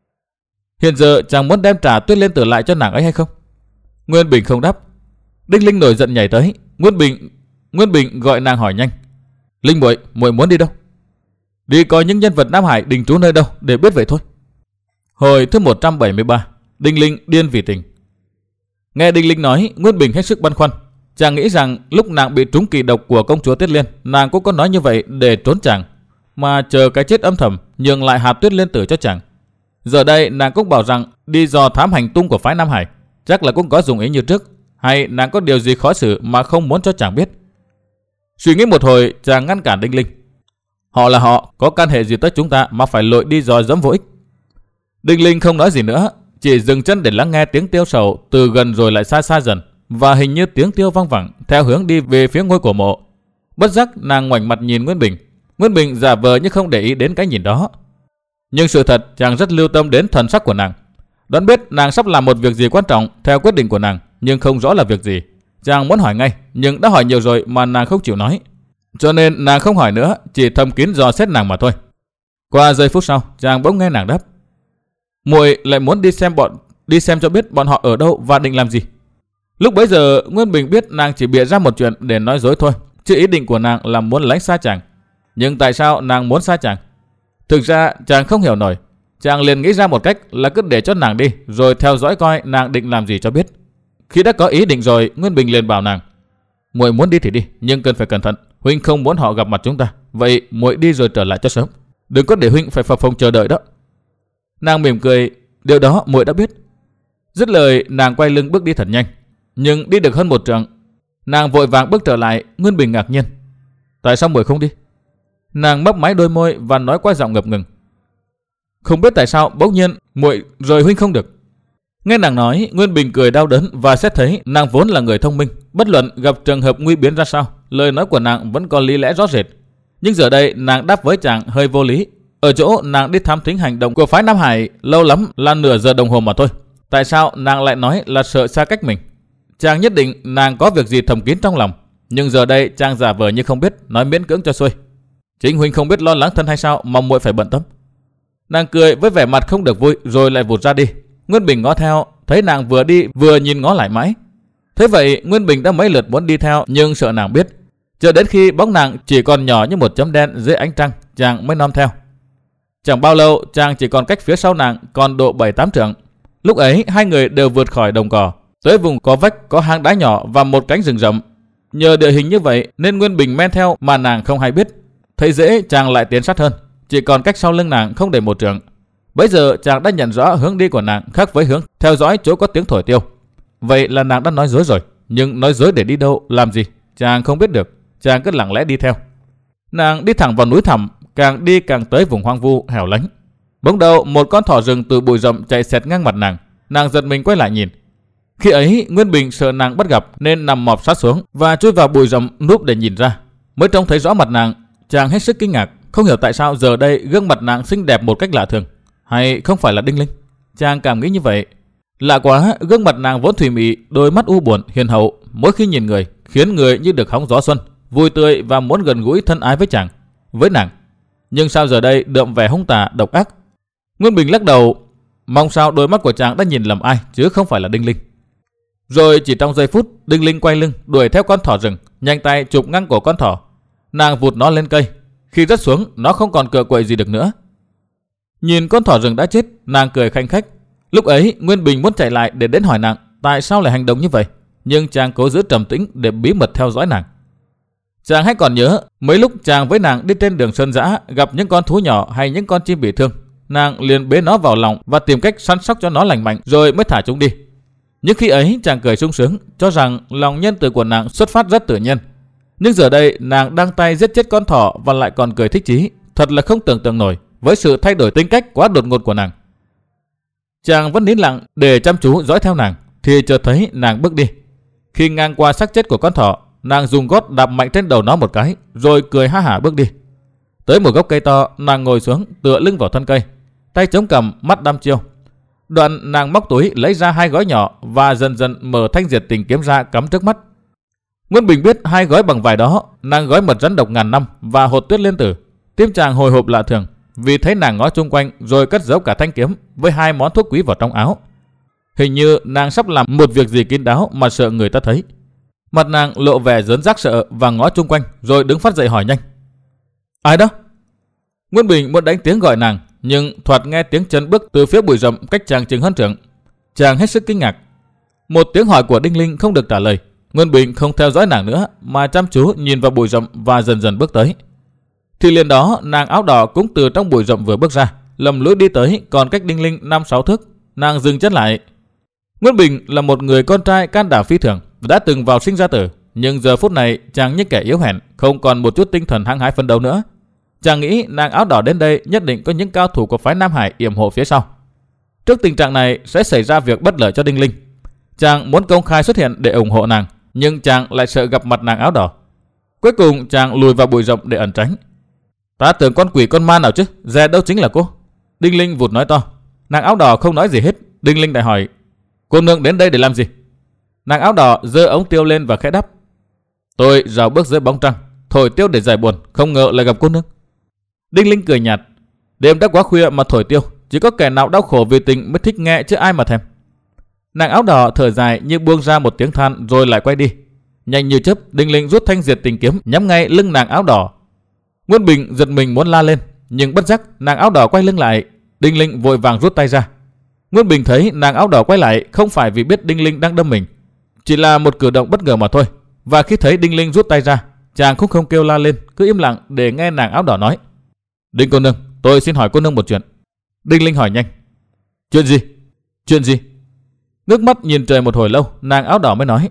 hiện giờ chàng muốn đem trả Tuyết Liên Tử lại cho nàng ấy hay không? Nguyên Bình không đáp. Đinh Linh nổi giận nhảy tới. Nguyên Bình Nguyên Bình gọi nàng hỏi nhanh: Linh muội, muội muốn đi đâu? Đi coi những nhân vật Nam Hải đình trú nơi đâu để biết vậy thôi. Hồi thứ một trăm bảy mươi ba, Đinh Linh điên vì tình. Nghe Đinh Linh nói, Nguyên Bình hết sức băn khoăn. Chàng nghĩ rằng lúc nàng bị trúng kỳ độc của công chúa Tuyết Liên, nàng cũng có nói như vậy để trốn chàng, mà chờ cái chết âm thầm nhường lại hạt Tuyết Liên Tử cho chàng. Giờ đây nàng cũng bảo rằng đi dò thám hành tung của phái Nam Hải, chắc là cũng có dùng ý như trước, hay nàng có điều gì khó xử mà không muốn cho chàng biết. Suy nghĩ một hồi, chàng ngăn cản Đinh Linh: họ là họ, có can hệ gì tới chúng ta mà phải lội đi dò dẫm vô ích. Đinh Linh không nói gì nữa, chỉ dừng chân để lắng nghe tiếng tiêu sầu từ gần rồi lại xa xa dần, và hình như tiếng tiêu vang vẳng theo hướng đi về phía ngôi cổ mộ. Bất giác nàng ngoảnh mặt nhìn Nguyên Bình. Nguyên Bình giả vờ như không để ý đến cái nhìn đó, nhưng sự thật chàng rất lưu tâm đến thần sắc của nàng. Đoán biết nàng sắp làm một việc gì quan trọng theo quyết định của nàng, nhưng không rõ là việc gì. Chàng muốn hỏi ngay, nhưng đã hỏi nhiều rồi mà nàng không chịu nói, cho nên nàng không hỏi nữa, chỉ thầm kín dò xét nàng mà thôi. Qua giây phút sau, chàng bỗng nghe nàng đáp: muội lại muốn đi xem bọn đi xem cho biết bọn họ ở đâu và định làm gì. Lúc bấy giờ Nguyên Bình biết nàng chỉ bịa ra một chuyện để nói dối thôi, chứ ý định của nàng là muốn lánh xa chàng. Nhưng tại sao nàng muốn xa chàng? Thực ra chàng không hiểu nổi. Chàng liền nghĩ ra một cách là cứ để cho nàng đi, rồi theo dõi coi nàng định làm gì cho biết. Khi đã có ý định rồi, Nguyên Bình liền bảo nàng: muội muốn đi thì đi, nhưng cần phải cẩn thận. Huynh không muốn họ gặp mặt chúng ta, vậy muội đi rồi trở lại cho sớm, đừng có để huynh phải phập phồng chờ đợi đó. Nàng mỉm cười: điều đó muội đã biết. Dứt lời, nàng quay lưng bước đi thật nhanh, nhưng đi được hơn một trượng, nàng vội vàng bước trở lại. Nguyên Bình ngạc nhiên: tại sao muội không đi? Nàng mấp máy đôi môi và nói qua giọng ngập ngừng: không biết tại sao bỗng nhiên muội rời huynh không được. Nghe nàng nói, Nguyên Bình cười đau đớn và xét thấy nàng vốn là người thông minh, bất luận gặp trường hợp nguy biến ra sao, lời nói của nàng vẫn có lý lẽ rõ rệt. Nhưng giờ đây nàng đáp với chàng hơi vô lý. Ở chỗ nàng đi thám thính hành động của phái Nam Hải lâu lắm là nửa giờ đồng hồ mà thôi, tại sao nàng lại nói là sợ xa cách mình? Chàng nhất định nàng có việc gì thầm kín trong lòng, nhưng giờ đây chàng giả vờ như không biết, nói miễn cưỡng cho xuôi: chính huynh không biết lo lắng thân hay sao mà muội phải bận tâm. Nàng cười với vẻ mặt không được vui rồi lại vụt ra đi. Nguyên Bình ngó theo, thấy nàng vừa đi vừa nhìn ngó lại mãi. Thế vậy Nguyên Bình đã mấy lượt muốn đi theo, nhưng sợ nàng biết. Cho đến khi bóng nàng chỉ còn nhỏ như một chấm đen dưới ánh trăng, chàng mới nom theo. Chẳng bao lâu, chàng chỉ còn cách phía sau nàng còn độ bảy tám trượng. Lúc ấy hai người đều vượt khỏi đồng cỏ, tới vùng có vách, có hang đá nhỏ và một cánh rừng rậm. Nhờ địa hình như vậy nên Nguyên Bình men theo mà nàng không hay biết. Thấy dễ, chàng lại tiến sát hơn, chỉ còn cách sau lưng nàng không đầy một trượng. Bấy giờ chàng đã nhận rõ hướng đi của nàng khác với hướng theo dõi chỗ có tiếng thổi tiêu. Vậy là nàng đã nói dối rồi, nhưng nói dối để đi đâu, làm gì, chàng không biết được. Chàng cứ lặng lẽ đi theo. Nàng đi thẳng vào núi thẳm, càng đi càng tới vùng hoang vu hẻo lánh. Bỗng đầu một con thỏ rừng từ bụi rậm chạy xẹt ngang mặt nàng. Nàng giật mình quay lại nhìn. Khi ấy Nguyên Bình sợ nàng bắt gặp nên nằm mọp sát xuống và chui vào bụi rậm núp để nhìn ra. Mới trông thấy rõ mặt nàng, chàng hết sức kinh ngạc, không hiểu tại sao giờ đây gương mặt nàng xinh đẹp một cách lạ thường. Hay không phải là Đinh Linh? Chàng cảm nghĩ như vậy. Lạ quá, gương mặt nàng vốn thùy mị, đôi mắt u buồn hiền hậu, mỗi khi nhìn người khiến người như được hóng gió xuân, vui tươi và muốn gần gũi thân ái với chàng. với nàng. Nhưng sao giờ đây đượm vẻ hung tà độc ác? Nguyên Bình lắc đầu, mong sao đôi mắt của chàng đã nhìn lầm ai chứ không phải là Đinh Linh. Rồi chỉ trong giây phút, Đinh Linh quay lưng đuổi theo con thỏ rừng, nhanh tay chụp ngang cổ con thỏ. Nàng vụt nó lên cây. Khi rớt xuống, nó không còn cựa quậy gì được nữa. Nhìn con thỏ rừng đã chết, nàng cười khanh khách. Lúc ấy Nguyên Bình muốn chạy lại để đến hỏi nàng tại sao lại hành động như vậy, nhưng chàng cố giữ trầm tĩnh để bí mật theo dõi nàng. Chàng hay còn nhớ mấy lúc chàng với nàng đi trên đường sơn dã, gặp những con thú nhỏ hay những con chim bị thương, nàng liền bế nó vào lòng và tìm cách săn sóc cho nó lành mạnh rồi mới thả chúng đi. Nhưng khi ấy chàng cười sung sướng, cho rằng lòng nhân từ của nàng xuất phát rất tự nhiên. Nhưng giờ đây nàng đang tay giết chết con thỏ và lại còn cười thích chí, thật là không tưởng tượng nổi với sự thay đổi tính cách quá đột ngột của nàng. Chàng vẫn nín lặng để chăm chú dõi theo nàng, thì chợt thấy nàng bước đi. Khi ngang qua xác chết của con thỏ, nàng dùng gót đạp mạnh trên đầu nó một cái, rồi cười ha hả bước đi. Tới một gốc cây to, nàng ngồi xuống tựa lưng vào thân cây, tay chống cằm, mắt đăm chiêu. Đoạn nàng móc túi lấy ra hai gói nhỏ và dần dần mở thanh diệt tình kiếm ra cắm trước mắt. Nguyên Bình biết hai gói bằng vải đó, nàng gói mật rắn độc ngàn năm và hột tuyết liên tử. Tim chàng hồi hộp lạ thường, vì thấy nàng ngó chung quanh rồi cất giấu cả thanh kiếm với hai món thuốc quý vào trong áo. Hình như nàng sắp làm một việc gì kín đáo mà sợ người ta thấy. Mặt nàng lộ vẻ rớn rác sợ và ngó chung quanh rồi đứng phát dậy hỏi nhanh: Ai đó? Nguyên Bình muốn đánh tiếng gọi nàng, nhưng thoạt nghe tiếng chân bước từ phía bụi rậm cách chàng chừng hơn trượng. Chàng hết sức kinh ngạc. Một tiếng hỏi của Đinh Linh không được trả lời. Nguyên Bình không theo dõi nàng nữa mà chăm chú nhìn vào bụi rậm và dần dần bước tới. Thì liền đó nàng áo đỏ cũng từ trong bụi rậm vừa bước ra, lầm lũi đi tới còn cách Đinh Linh năm sáu thước. Nàng dừng chân lại. Nguyên Bình là một người con trai can đảm phi thường, đã từng vào sinh ra tử, nhưng giờ phút này chàng như kẻ yếu hèn, không còn một chút tinh thần hăng hái phấn đấu nữa. Chàng nghĩ nàng áo đỏ đến đây nhất định có những cao thủ của phái Nam Hải yểm hộ phía sau. Trước tình trạng này sẽ xảy ra việc bất lợi cho Đinh Linh. Chàng muốn công khai xuất hiện để ủng hộ nàng, nhưng chàng lại sợ gặp mặt nàng áo đỏ. Cuối cùng chàng lùi vào bụi rậm để ẩn tránh. Ta tưởng con quỷ con ma nào chứ, dè đâu chính là cô. Đinh Linh vụt nói to. Nàng áo đỏ không nói gì hết. Đinh Linh lại hỏi: Cô nương đến đây để làm gì? Nàng áo đỏ giơ ống tiêu lên và khẽ đáp: Tôi rào bước dưới bóng trăng, thổi tiêu để giải buồn, không ngờ lại gặp cô nương. Đinh Linh cười nhạt: Đêm đã quá khuya mà thổi tiêu, chỉ có kẻ nào đau khổ vì tình mới thích nghe chứ ai mà thèm. Nàng áo đỏ thở dài như buông ra một tiếng than rồi lại quay đi. Nhanh như chớp, Đinh Linh rút thanh diệt tình kiếm nhắm ngay lưng nàng áo đỏ. Nguyên Bình giật mình muốn la lên, nhưng bất giác nàng áo đỏ quay lưng lại. Đinh Linh vội vàng rút tay ra. Nguyên Bình thấy nàng áo đỏ quay lại không phải vì biết Đinh Linh đang đâm mình, chỉ là một cử động bất ngờ mà thôi. Và khi thấy Đinh Linh rút tay ra, chàng cũng không kêu la lên, cứ im lặng để nghe nàng áo đỏ nói: Đinh cô nương, tôi xin hỏi cô nương một chuyện. Đinh Linh hỏi nhanh: Chuyện gì? Chuyện gì? Ngước mắt nhìn trời một hồi lâu, nàng áo đỏ mới nói: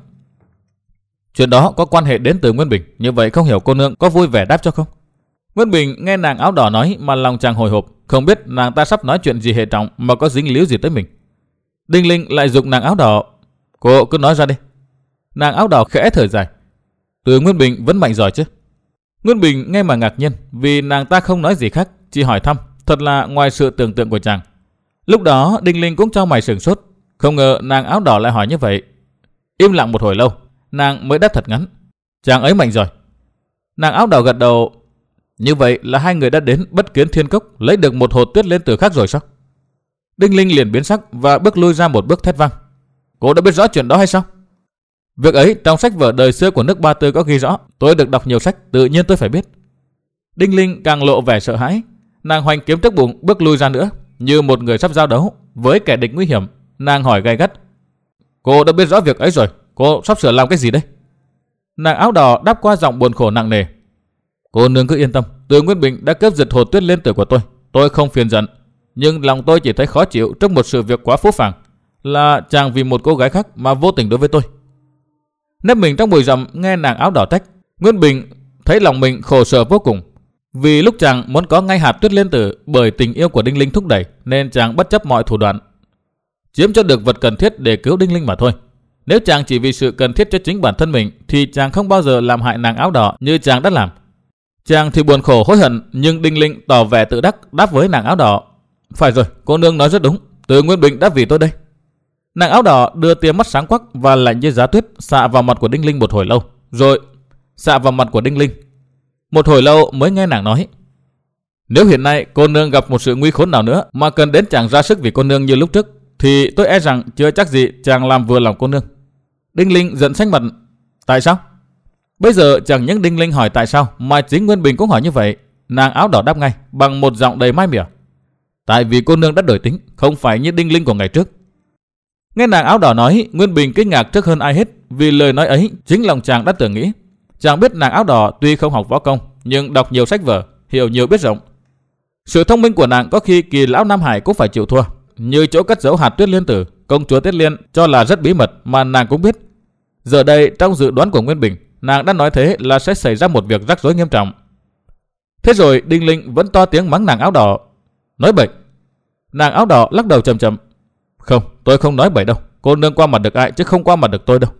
Chuyện đó có quan hệ đến từ Nguyên Bình, như vậy không hiểu cô nương có vui vẻ đáp cho không? Nguyên Bình nghe nàng áo đỏ nói mà lòng chàng hồi hộp, không biết nàng ta sắp nói chuyện gì hệ trọng mà có dính líu gì tới mình. Đinh Linh lại giục nàng áo đỏ: Cô cứ nói ra đi. Nàng áo đỏ khẽ thở dài: Từ Nguyên Bình vẫn mạnh giỏi chứ? Nguyên Bình nghe mà ngạc nhiên, vì nàng ta không nói gì khác, chỉ hỏi thăm, thật là ngoài sự tưởng tượng của chàng. Lúc đó Đinh Linh cũng cho mày sửng sốt, không ngờ nàng áo đỏ lại hỏi như vậy. Im lặng một hồi lâu, nàng mới đáp thật ngắn: Chàng ấy mạnh giỏi. Nàng áo đỏ gật đầu: Như vậy là hai người đã đến Bất Kiến Thiên Cốc lấy được một hột tuyết liên tử khác rồi sao? Đinh Linh liền biến sắc và bước lui ra một bước thét vang: Cô đã biết rõ chuyện đó hay sao? Việc ấy trong sách vở đời xưa của nước Ba Tư có ghi rõ, tôi được đọc nhiều sách, tự nhiên tôi phải biết. Đinh Linh càng lộ vẻ sợ hãi, nàng hoành kiếm trước bụng bước lui ra nữa, như một người sắp giao đấu với kẻ địch nguy hiểm. Nàng hỏi gay gắt: Cô đã biết rõ việc ấy rồi, cô sắp sửa làm cái gì đây? Nàng áo đỏ đáp qua giọng buồn khổ nặng nề: Cô nương cứ yên tâm, Từ Nguyên Bình đã cướp giật hột tuyết liên tử của tôi, tôi không phiền giận, nhưng lòng tôi chỉ thấy khó chịu trước một sự việc quá phũ phàng, là chàng vì một cô gái khác mà vô tình đối với tôi. Nép mình trong bụi rậm nghe nàng áo đỏ trách, Nguyên Bình thấy lòng mình khổ sở vô cùng. Vì lúc chàng muốn có ngay hạt tuyết liên tử bởi tình yêu của Đinh Linh thúc đẩy, nên chàng bất chấp mọi thủ đoạn chiếm cho được vật cần thiết để cứu Đinh Linh mà thôi. Nếu chàng chỉ vì sự cần thiết cho chính bản thân mình thì chàng không bao giờ làm hại nàng áo đỏ như chàng đã làm. Chàng thì buồn khổ hối hận, nhưng Đinh Linh tỏ vẻ tự đắc đáp với nàng áo đỏ: Phải rồi, cô nương nói rất đúng, Từ Nguyên Bình đã vì tôi đây. Nàng áo đỏ đưa tia mắt sáng quắc và lạnh như giá tuyết xạ vào mặt của Đinh Linh một hồi lâu, rồi xạ vào mặt của Đinh Linh. Một hồi lâu mới nghe nàng nói: Nếu hiện nay cô nương gặp một sự nguy khốn nào nữa mà cần đến chàng ra sức vì cô nương như lúc trước, thì tôi e rằng chưa chắc gì chàng làm vừa lòng cô nương. Đinh Linh giận xanh mặt: Tại sao? Bây giờ chẳng những Đinh Linh hỏi tại sao, mà chính Nguyên Bình cũng hỏi như vậy. Nàng áo đỏ đáp ngay bằng một giọng đầy mai mỉa: Tại vì cô nương đã đổi tính, không phải như Đinh Linh của ngày trước. Nghe nàng áo đỏ nói, Nguyên Bình kinh ngạc trước hơn ai hết, vì lời nói ấy chính lòng chàng đã tưởng nghĩ. Chàng biết nàng áo đỏ tuy không học võ công, nhưng đọc nhiều sách vở, hiểu nhiều biết rộng. Sự thông minh của nàng có khi kỳ lão Nam Hải cũng phải chịu thua, như chỗ cất giấu hạt Tuyết Liên tử, công chúa Tuyết Liên cho là rất bí mật mà nàng cũng biết. Giờ đây trong dự đoán của Nguyên Bình, nàng đã nói thế là sẽ xảy ra một việc rắc rối nghiêm trọng. Thế rồi Đinh Linh vẫn to tiếng mắng nàng áo đỏ: Nói bậy. Nàng áo đỏ lắc đầu chậm chậm: Không, tôi không nói bậy đâu, cô nương qua mặt được ai chứ không qua mặt được tôi đâu.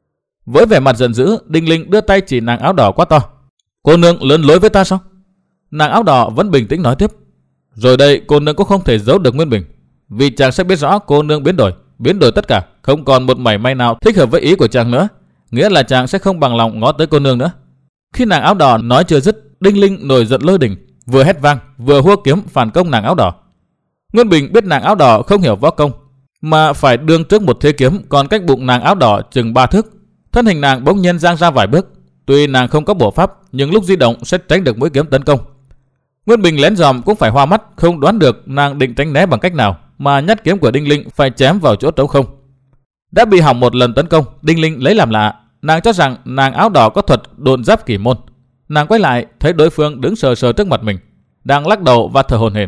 Với vẻ mặt giận dữ, Đinh Linh đưa tay chỉ nàng áo đỏ quát to: Cô nương lớn lối với ta sao? Nàng áo đỏ vẫn bình tĩnh nói tiếp: Rồi đây cô nương cũng không thể giấu được Nguyên Bình, vì chàng sẽ biết rõ cô nương biến đổi, biến đổi tất cả, không còn một mảy may nào thích hợp với ý của chàng nữa, nghĩa là chàng sẽ không bằng lòng ngó tới cô nương nữa. Khi nàng áo đỏ nói chưa dứt, Đinh Linh nổi giận lôi đình, vừa hét vang vừa hua kiếm phản công nàng áo đỏ. Nguyên Bình biết nàng áo đỏ không hiểu võ công, mà phải đương trước một thế kiếm còn cách bụng nàng áo đỏ chừng ba thước. Thân hình nàng bỗng nhiên giang ra vài bước, tuy nàng không có bổ pháp, nhưng lúc di động sẽ tránh được mũi kiếm tấn công. Nguyên Bình lén dòm cũng phải hoa mắt, không đoán được nàng định tránh né bằng cách nào, mà nhát kiếm của Đinh Linh phải chém vào chỗ trống không. Đã bị hỏng một lần tấn công, Đinh Linh lấy làm lạ, nàng cho rằng nàng áo đỏ có thuật độn giáp kỳ môn. Nàng quay lại thấy đối phương đứng sờ sờ trước mặt mình, đang lắc đầu và thở hổn hển.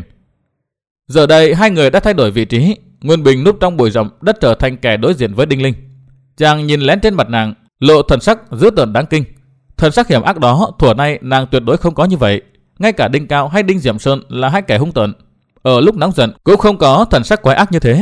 Giờ đây hai người đã thay đổi vị trí. Nguyên Bình núp trong bụi rậm đã trở thành kẻ đối diện với Đinh Linh. Chàng nhìn lén trên mặt nàng, lộ thần sắc dữ tợn đáng kinh. Thần sắc hiểm ác đó thuở nay nàng tuyệt đối không có như vậy. Ngay cả Đinh Cao hay Đinh Diệm Sơn là hai kẻ hung tợn, ở lúc nóng giận cũng không có thần sắc quái ác như thế.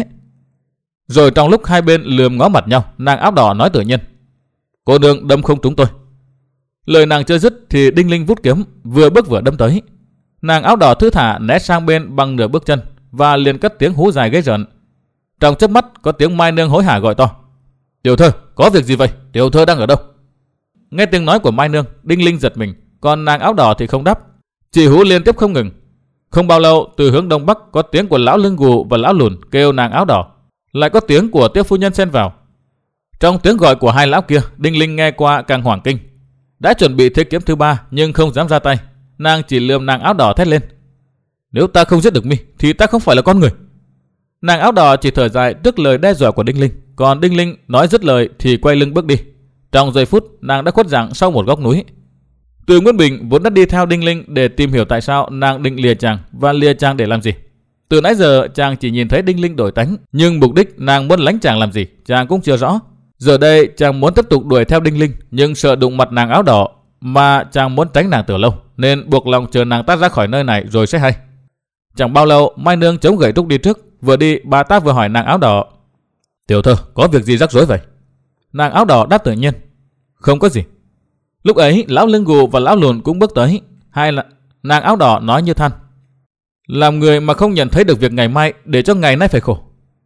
Rồi trong lúc hai bên lườm ngó mặt nhau, nàng áo đỏ nói tự nhiên: Cô nương đâm không trúng tôi. Lời nàng chưa dứt thì Đinh Linh vút kiếm vừa bước vừa đâm tới. Nàng áo đỏ thư thả né sang bên bằng nửa bước chân và liền cất tiếng hú dài ghê rợn. Trong chớp mắt có tiếng Mai Nương hối hả gọi to: Tiểu thơ, có việc gì vậy? Tiểu thơ đang ở đâu? Nghe tiếng nói của Mai Nương, Đinh Linh giật mình, còn nàng áo đỏ thì không đáp, chỉ hú liên tiếp không ngừng. Không bao lâu, từ hướng đông bắc có tiếng của lão Lưng Gù và lão Lùn kêu nàng áo đỏ, lại có tiếng của Tiêu phu nhân xen vào. Trong tiếng gọi của hai lão kia, Đinh Linh nghe qua càng hoảng kinh. Đã chuẩn bị thế kiếm thứ ba nhưng không dám ra tay, nàng chỉ lườm nàng áo đỏ thét lên: Nếu ta không giết được mi thì ta không phải là con người. Nàng áo đỏ chỉ thở dài trước lời đe dọa của Đinh Linh, còn Đinh Linh nói dứt lời thì quay lưng bước đi. Trong giây phút, nàng đã khuất dạng sau một góc núi. Từ Nguyên Bình vốn đã đi theo Đinh Linh để tìm hiểu tại sao nàng định lìa chàng, và lìa chàng để làm gì. Từ nãy giờ chàng chỉ nhìn thấy Đinh Linh đổi tánh, nhưng mục đích nàng muốn lánh chàng làm gì chàng cũng chưa rõ. Giờ đây chàng muốn tiếp tục đuổi theo Đinh Linh, nhưng sợ đụng mặt nàng áo đỏ, mà chàng muốn tránh nàng từ lâu, nên buộc lòng chờ nàng ta ra khỏi nơi này rồi sẽ hay. Chẳng bao lâu, Mai Nương chống gậy trúc đi trước. Vừa đi, bà ta vừa hỏi nàng áo đỏ: Tiểu thơ, có việc gì rắc rối vậy? Nàng áo đỏ đáp tự nhiên: Không có gì. Lúc ấy, lão Lưng Gù và lão Lùn cũng bước tới. Hai là nàng áo đỏ nói như than: Làm người mà không nhận thấy được việc ngày mai, để cho ngày nay phải khổ.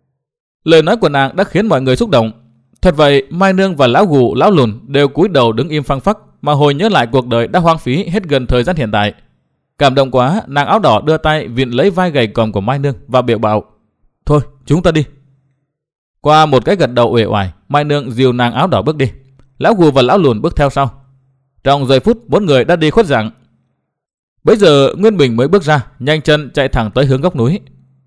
Lời nói của nàng đã khiến mọi người xúc động. Thật vậy, Mai Nương và lão Gù, lão Lùn đều cúi đầu đứng im phăng phắc, mà hồi nhớ lại cuộc đời đã hoang phí hết gần thời gian hiện tại. Cảm động quá, nàng áo đỏ đưa tay vịn lấy vai gầy còm của Mai Nương và biểu bảo: Thôi, chúng ta đi. Qua một cái gật đầu uể oải, Mai Nương dìu nàng áo đỏ bước đi. Lão Gù và lão Lùn bước theo sau. Trong giây phút, bốn người đã đi khuất dạng. Bấy giờ Nguyên Bình mới bước ra, nhanh chân chạy thẳng tới hướng góc núi.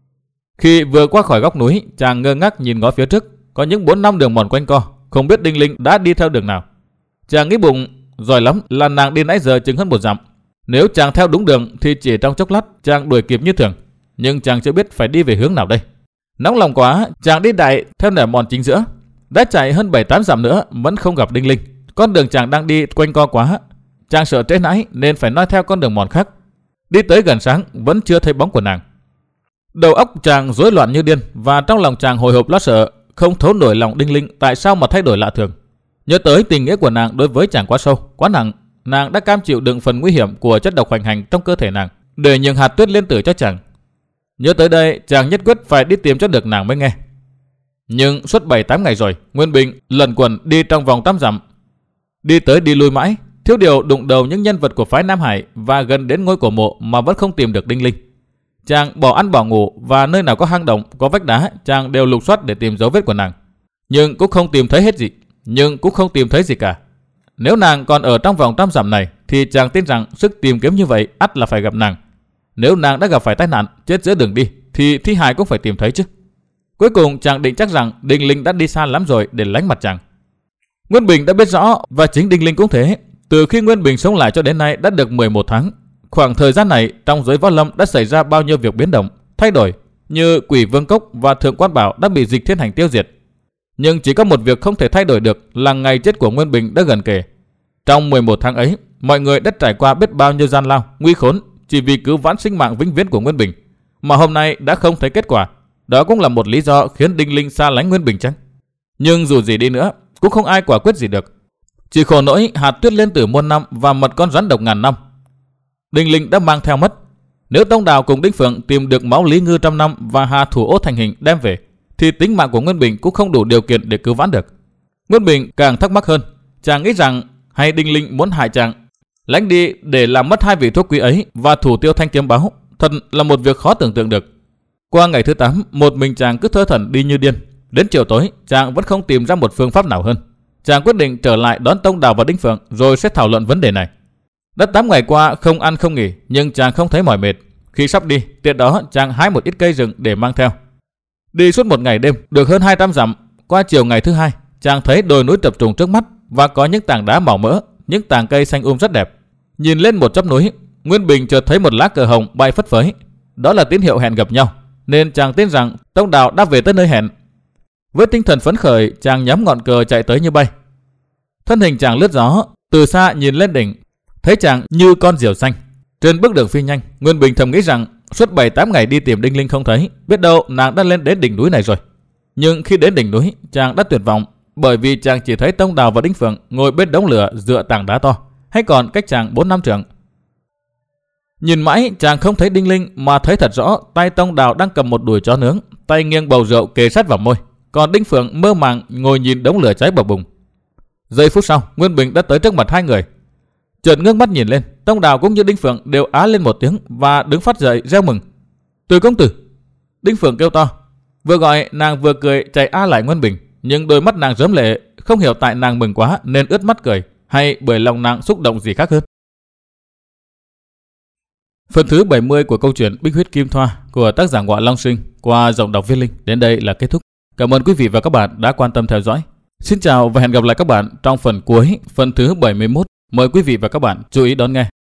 Khi vừa qua khỏi góc núi, chàng ngơ ngác nhìn ngó phía trước, có những bốn năm đường mòn quanh co, không biết Đinh Linh đã đi theo đường nào. Chàng nghĩ bụng, giỏi lắm là nàng đi nãy giờ chừng hơn một dặm. Nếu chàng theo đúng đường thì chỉ trong chốc lát chàng đuổi kịp như thường, nhưng chàng chưa biết phải đi về hướng nào đây. Nóng lòng quá, chàng đi đại theo nẻo mòn chính giữa. Đã chạy hơn bảy tám dặm nữa vẫn không gặp Đinh Linh. Con đường chàng đang đi quanh co quá, chàng sợ trễ nãi nên phải noi theo con đường mòn khác. Đi tới gần sáng vẫn chưa thấy bóng của nàng. Đầu óc chàng rối loạn như điên, và trong lòng chàng hồi hộp lo sợ, không thấu nổi lòng Đinh Linh tại sao mà thay đổi lạ thường. Nhớ tới tình nghĩa của nàng đối với chàng quá sâu, quá nặng, nàng đã cam chịu đựng phần nguy hiểm của chất độc hoành hành trong cơ thể nàng để nhường hạt Tuyết Liên tử cho chàng. Nhớ tới đây, chàng nhất quyết phải đi tìm cho được nàng mới nghe. Nhưng suốt bảy tám ngày rồi, Nguyên Bình lần quần đi trong vòng tám dặm, đi tới đi lui mãi, thiếu điều đụng đầu những nhân vật của phái Nam Hải và gần đến ngôi cổ mộ mà vẫn không tìm được Đinh Linh. Chàng bỏ ăn bỏ ngủ và nơi nào có hang động, có vách đá, chàng đều lục soát để tìm dấu vết của nàng. Nhưng cũng không tìm thấy hết gì, nhưng cũng không tìm thấy gì cả. Nếu nàng còn ở trong vòng trăm dặm này thì chàng tin rằng sức tìm kiếm như vậy ắt là phải gặp nàng. Nếu nàng đã gặp phải tai nạn, chết giữa đường đi thì thi hài cũng phải tìm thấy chứ. Cuối cùng chàng định chắc rằng Đinh Linh đã đi xa lắm rồi để lánh mặt chàng. Nguyên Bình đã biết rõ và chính Đinh Linh cũng thế. Từ khi Nguyên Bình sống lại cho đến nay đã được mười một tháng. Khoảng thời gian này trong giới võ lâm đã xảy ra bao nhiêu việc biến động, thay đổi, như Quỷ Vương Cốc và Thượng Quan Bảo đã bị Dịch Thiên Hành tiêu diệt. Nhưng chỉ có một việc không thể thay đổi được là ngày chết của Nguyên Bình đã gần kề. Trong mười một tháng ấy, mọi người đã trải qua biết bao nhiêu gian lao, nguy khốn chỉ vì cứu vãn sinh mạng vĩnh viễn của Nguyên Bình, mà hôm nay đã không thấy kết quả. Đó cũng là một lý do khiến Đinh Linh xa lánh Nguyên Bình chăng? Nhưng dù gì đi nữa, cũng không ai quả quyết gì được. Chỉ khổ nỗi hạt tuyết liên tử muôn năm và mật con rắn độc ngàn năm. Đinh Linh đã mang theo mất. Nếu Tông Đào cùng Đinh Phượng tìm được máu Lý Ngư trăm năm và Hà Thủ Ô thành hình đem về, thì tính mạng của Nguyên Bình cũng không đủ điều kiện để cứu vãn được. Nguyên Bình càng thắc mắc hơn. Chàng nghĩ rằng hay Đinh Linh muốn hại chàng, lánh đi để làm mất hai vị thuốc quý ấy và thủ tiêu thanh kiếm báo. Thật là một việc khó tưởng tượng được. Qua ngày thứ tám, một mình chàng cứ thơ thẩn đi như điên. Đến chiều tối, chàng vẫn không tìm ra một phương pháp nào hơn. Chàng quyết định trở lại đón Tông Đào và Đinh Phượng rồi sẽ thảo luận vấn đề này. Đã tám ngày qua không ăn không nghỉ, nhưng chàng không thấy mỏi mệt. Khi sắp đi, tiện đó chàng hái một ít cây rừng để mang theo. Đi suốt một ngày đêm, được hơn hai trăm dặm. Qua chiều ngày thứ hai, chàng thấy đồi núi chập trùng trước mắt và có những tảng đá màu mỡ, những tảng cây xanh um rất đẹp. Nhìn lên một chóp núi, Nguyên Bình chợt thấy một lá cờ hồng bay phất phới. Đó là tín hiệu hẹn gặp nhau, nên chàng tin rằng Tông Đào đã về tới nơi hẹn. Với tinh thần phấn khởi, chàng nhắm ngọn cờ chạy tới như bay. Thân hình chàng lướt gió, từ xa nhìn lên đỉnh, thấy chàng như con diều xanh. Trên bước đường phi nhanh, Nguyên Bình thầm nghĩ rằng suốt bảy tám ngày đi tìm Đinh Linh không thấy, biết đâu nàng đã lên đến đỉnh núi này rồi. Nhưng khi đến đỉnh núi, chàng đã tuyệt vọng, bởi vì chàng chỉ thấy Tông Đào và Đinh Phượng ngồi bên đống lửa dựa tảng đá to, hay còn cách chàng bốn năm trượng. Nhìn mãi chàng không thấy Đinh Linh, mà thấy thật rõ tay Tông Đào đang cầm một đùi chó nướng, tay nghiêng bầu rượu kề sát vào môi, còn Đinh Phượng mơ màng ngồi nhìn đống lửa cháy bập bùng. Giây phút sau, Nguyên Bình đã tới trước mặt hai người. Chợt ngước mắt nhìn lên, Tông Đào cũng như Đinh Phượng đều á lên một tiếng và đứng phát dậy reo mừng. "Từ công tử!" Đinh Phượng kêu to. Vừa gọi nàng vừa cười chạy a lại Nguyên Bình, nhưng đôi mắt nàng rớm lệ, không hiểu tại nàng mừng quá nên ướt mắt cười, hay bởi lòng nàng xúc động gì khác hơn. Phần thứ bảy mươi của câu chuyện Bích Huyết Kim Thoa của tác giả Ngọa Long Sinh qua giọng đọc Viết Linh đến đây là kết thúc. Cảm ơn quý vị và các bạn đã quan tâm theo dõi. Xin chào và hẹn gặp lại các bạn trong phần cuối, phần thứ bảy mươi mốt. Mời quý vị và các bạn chú ý đón nghe.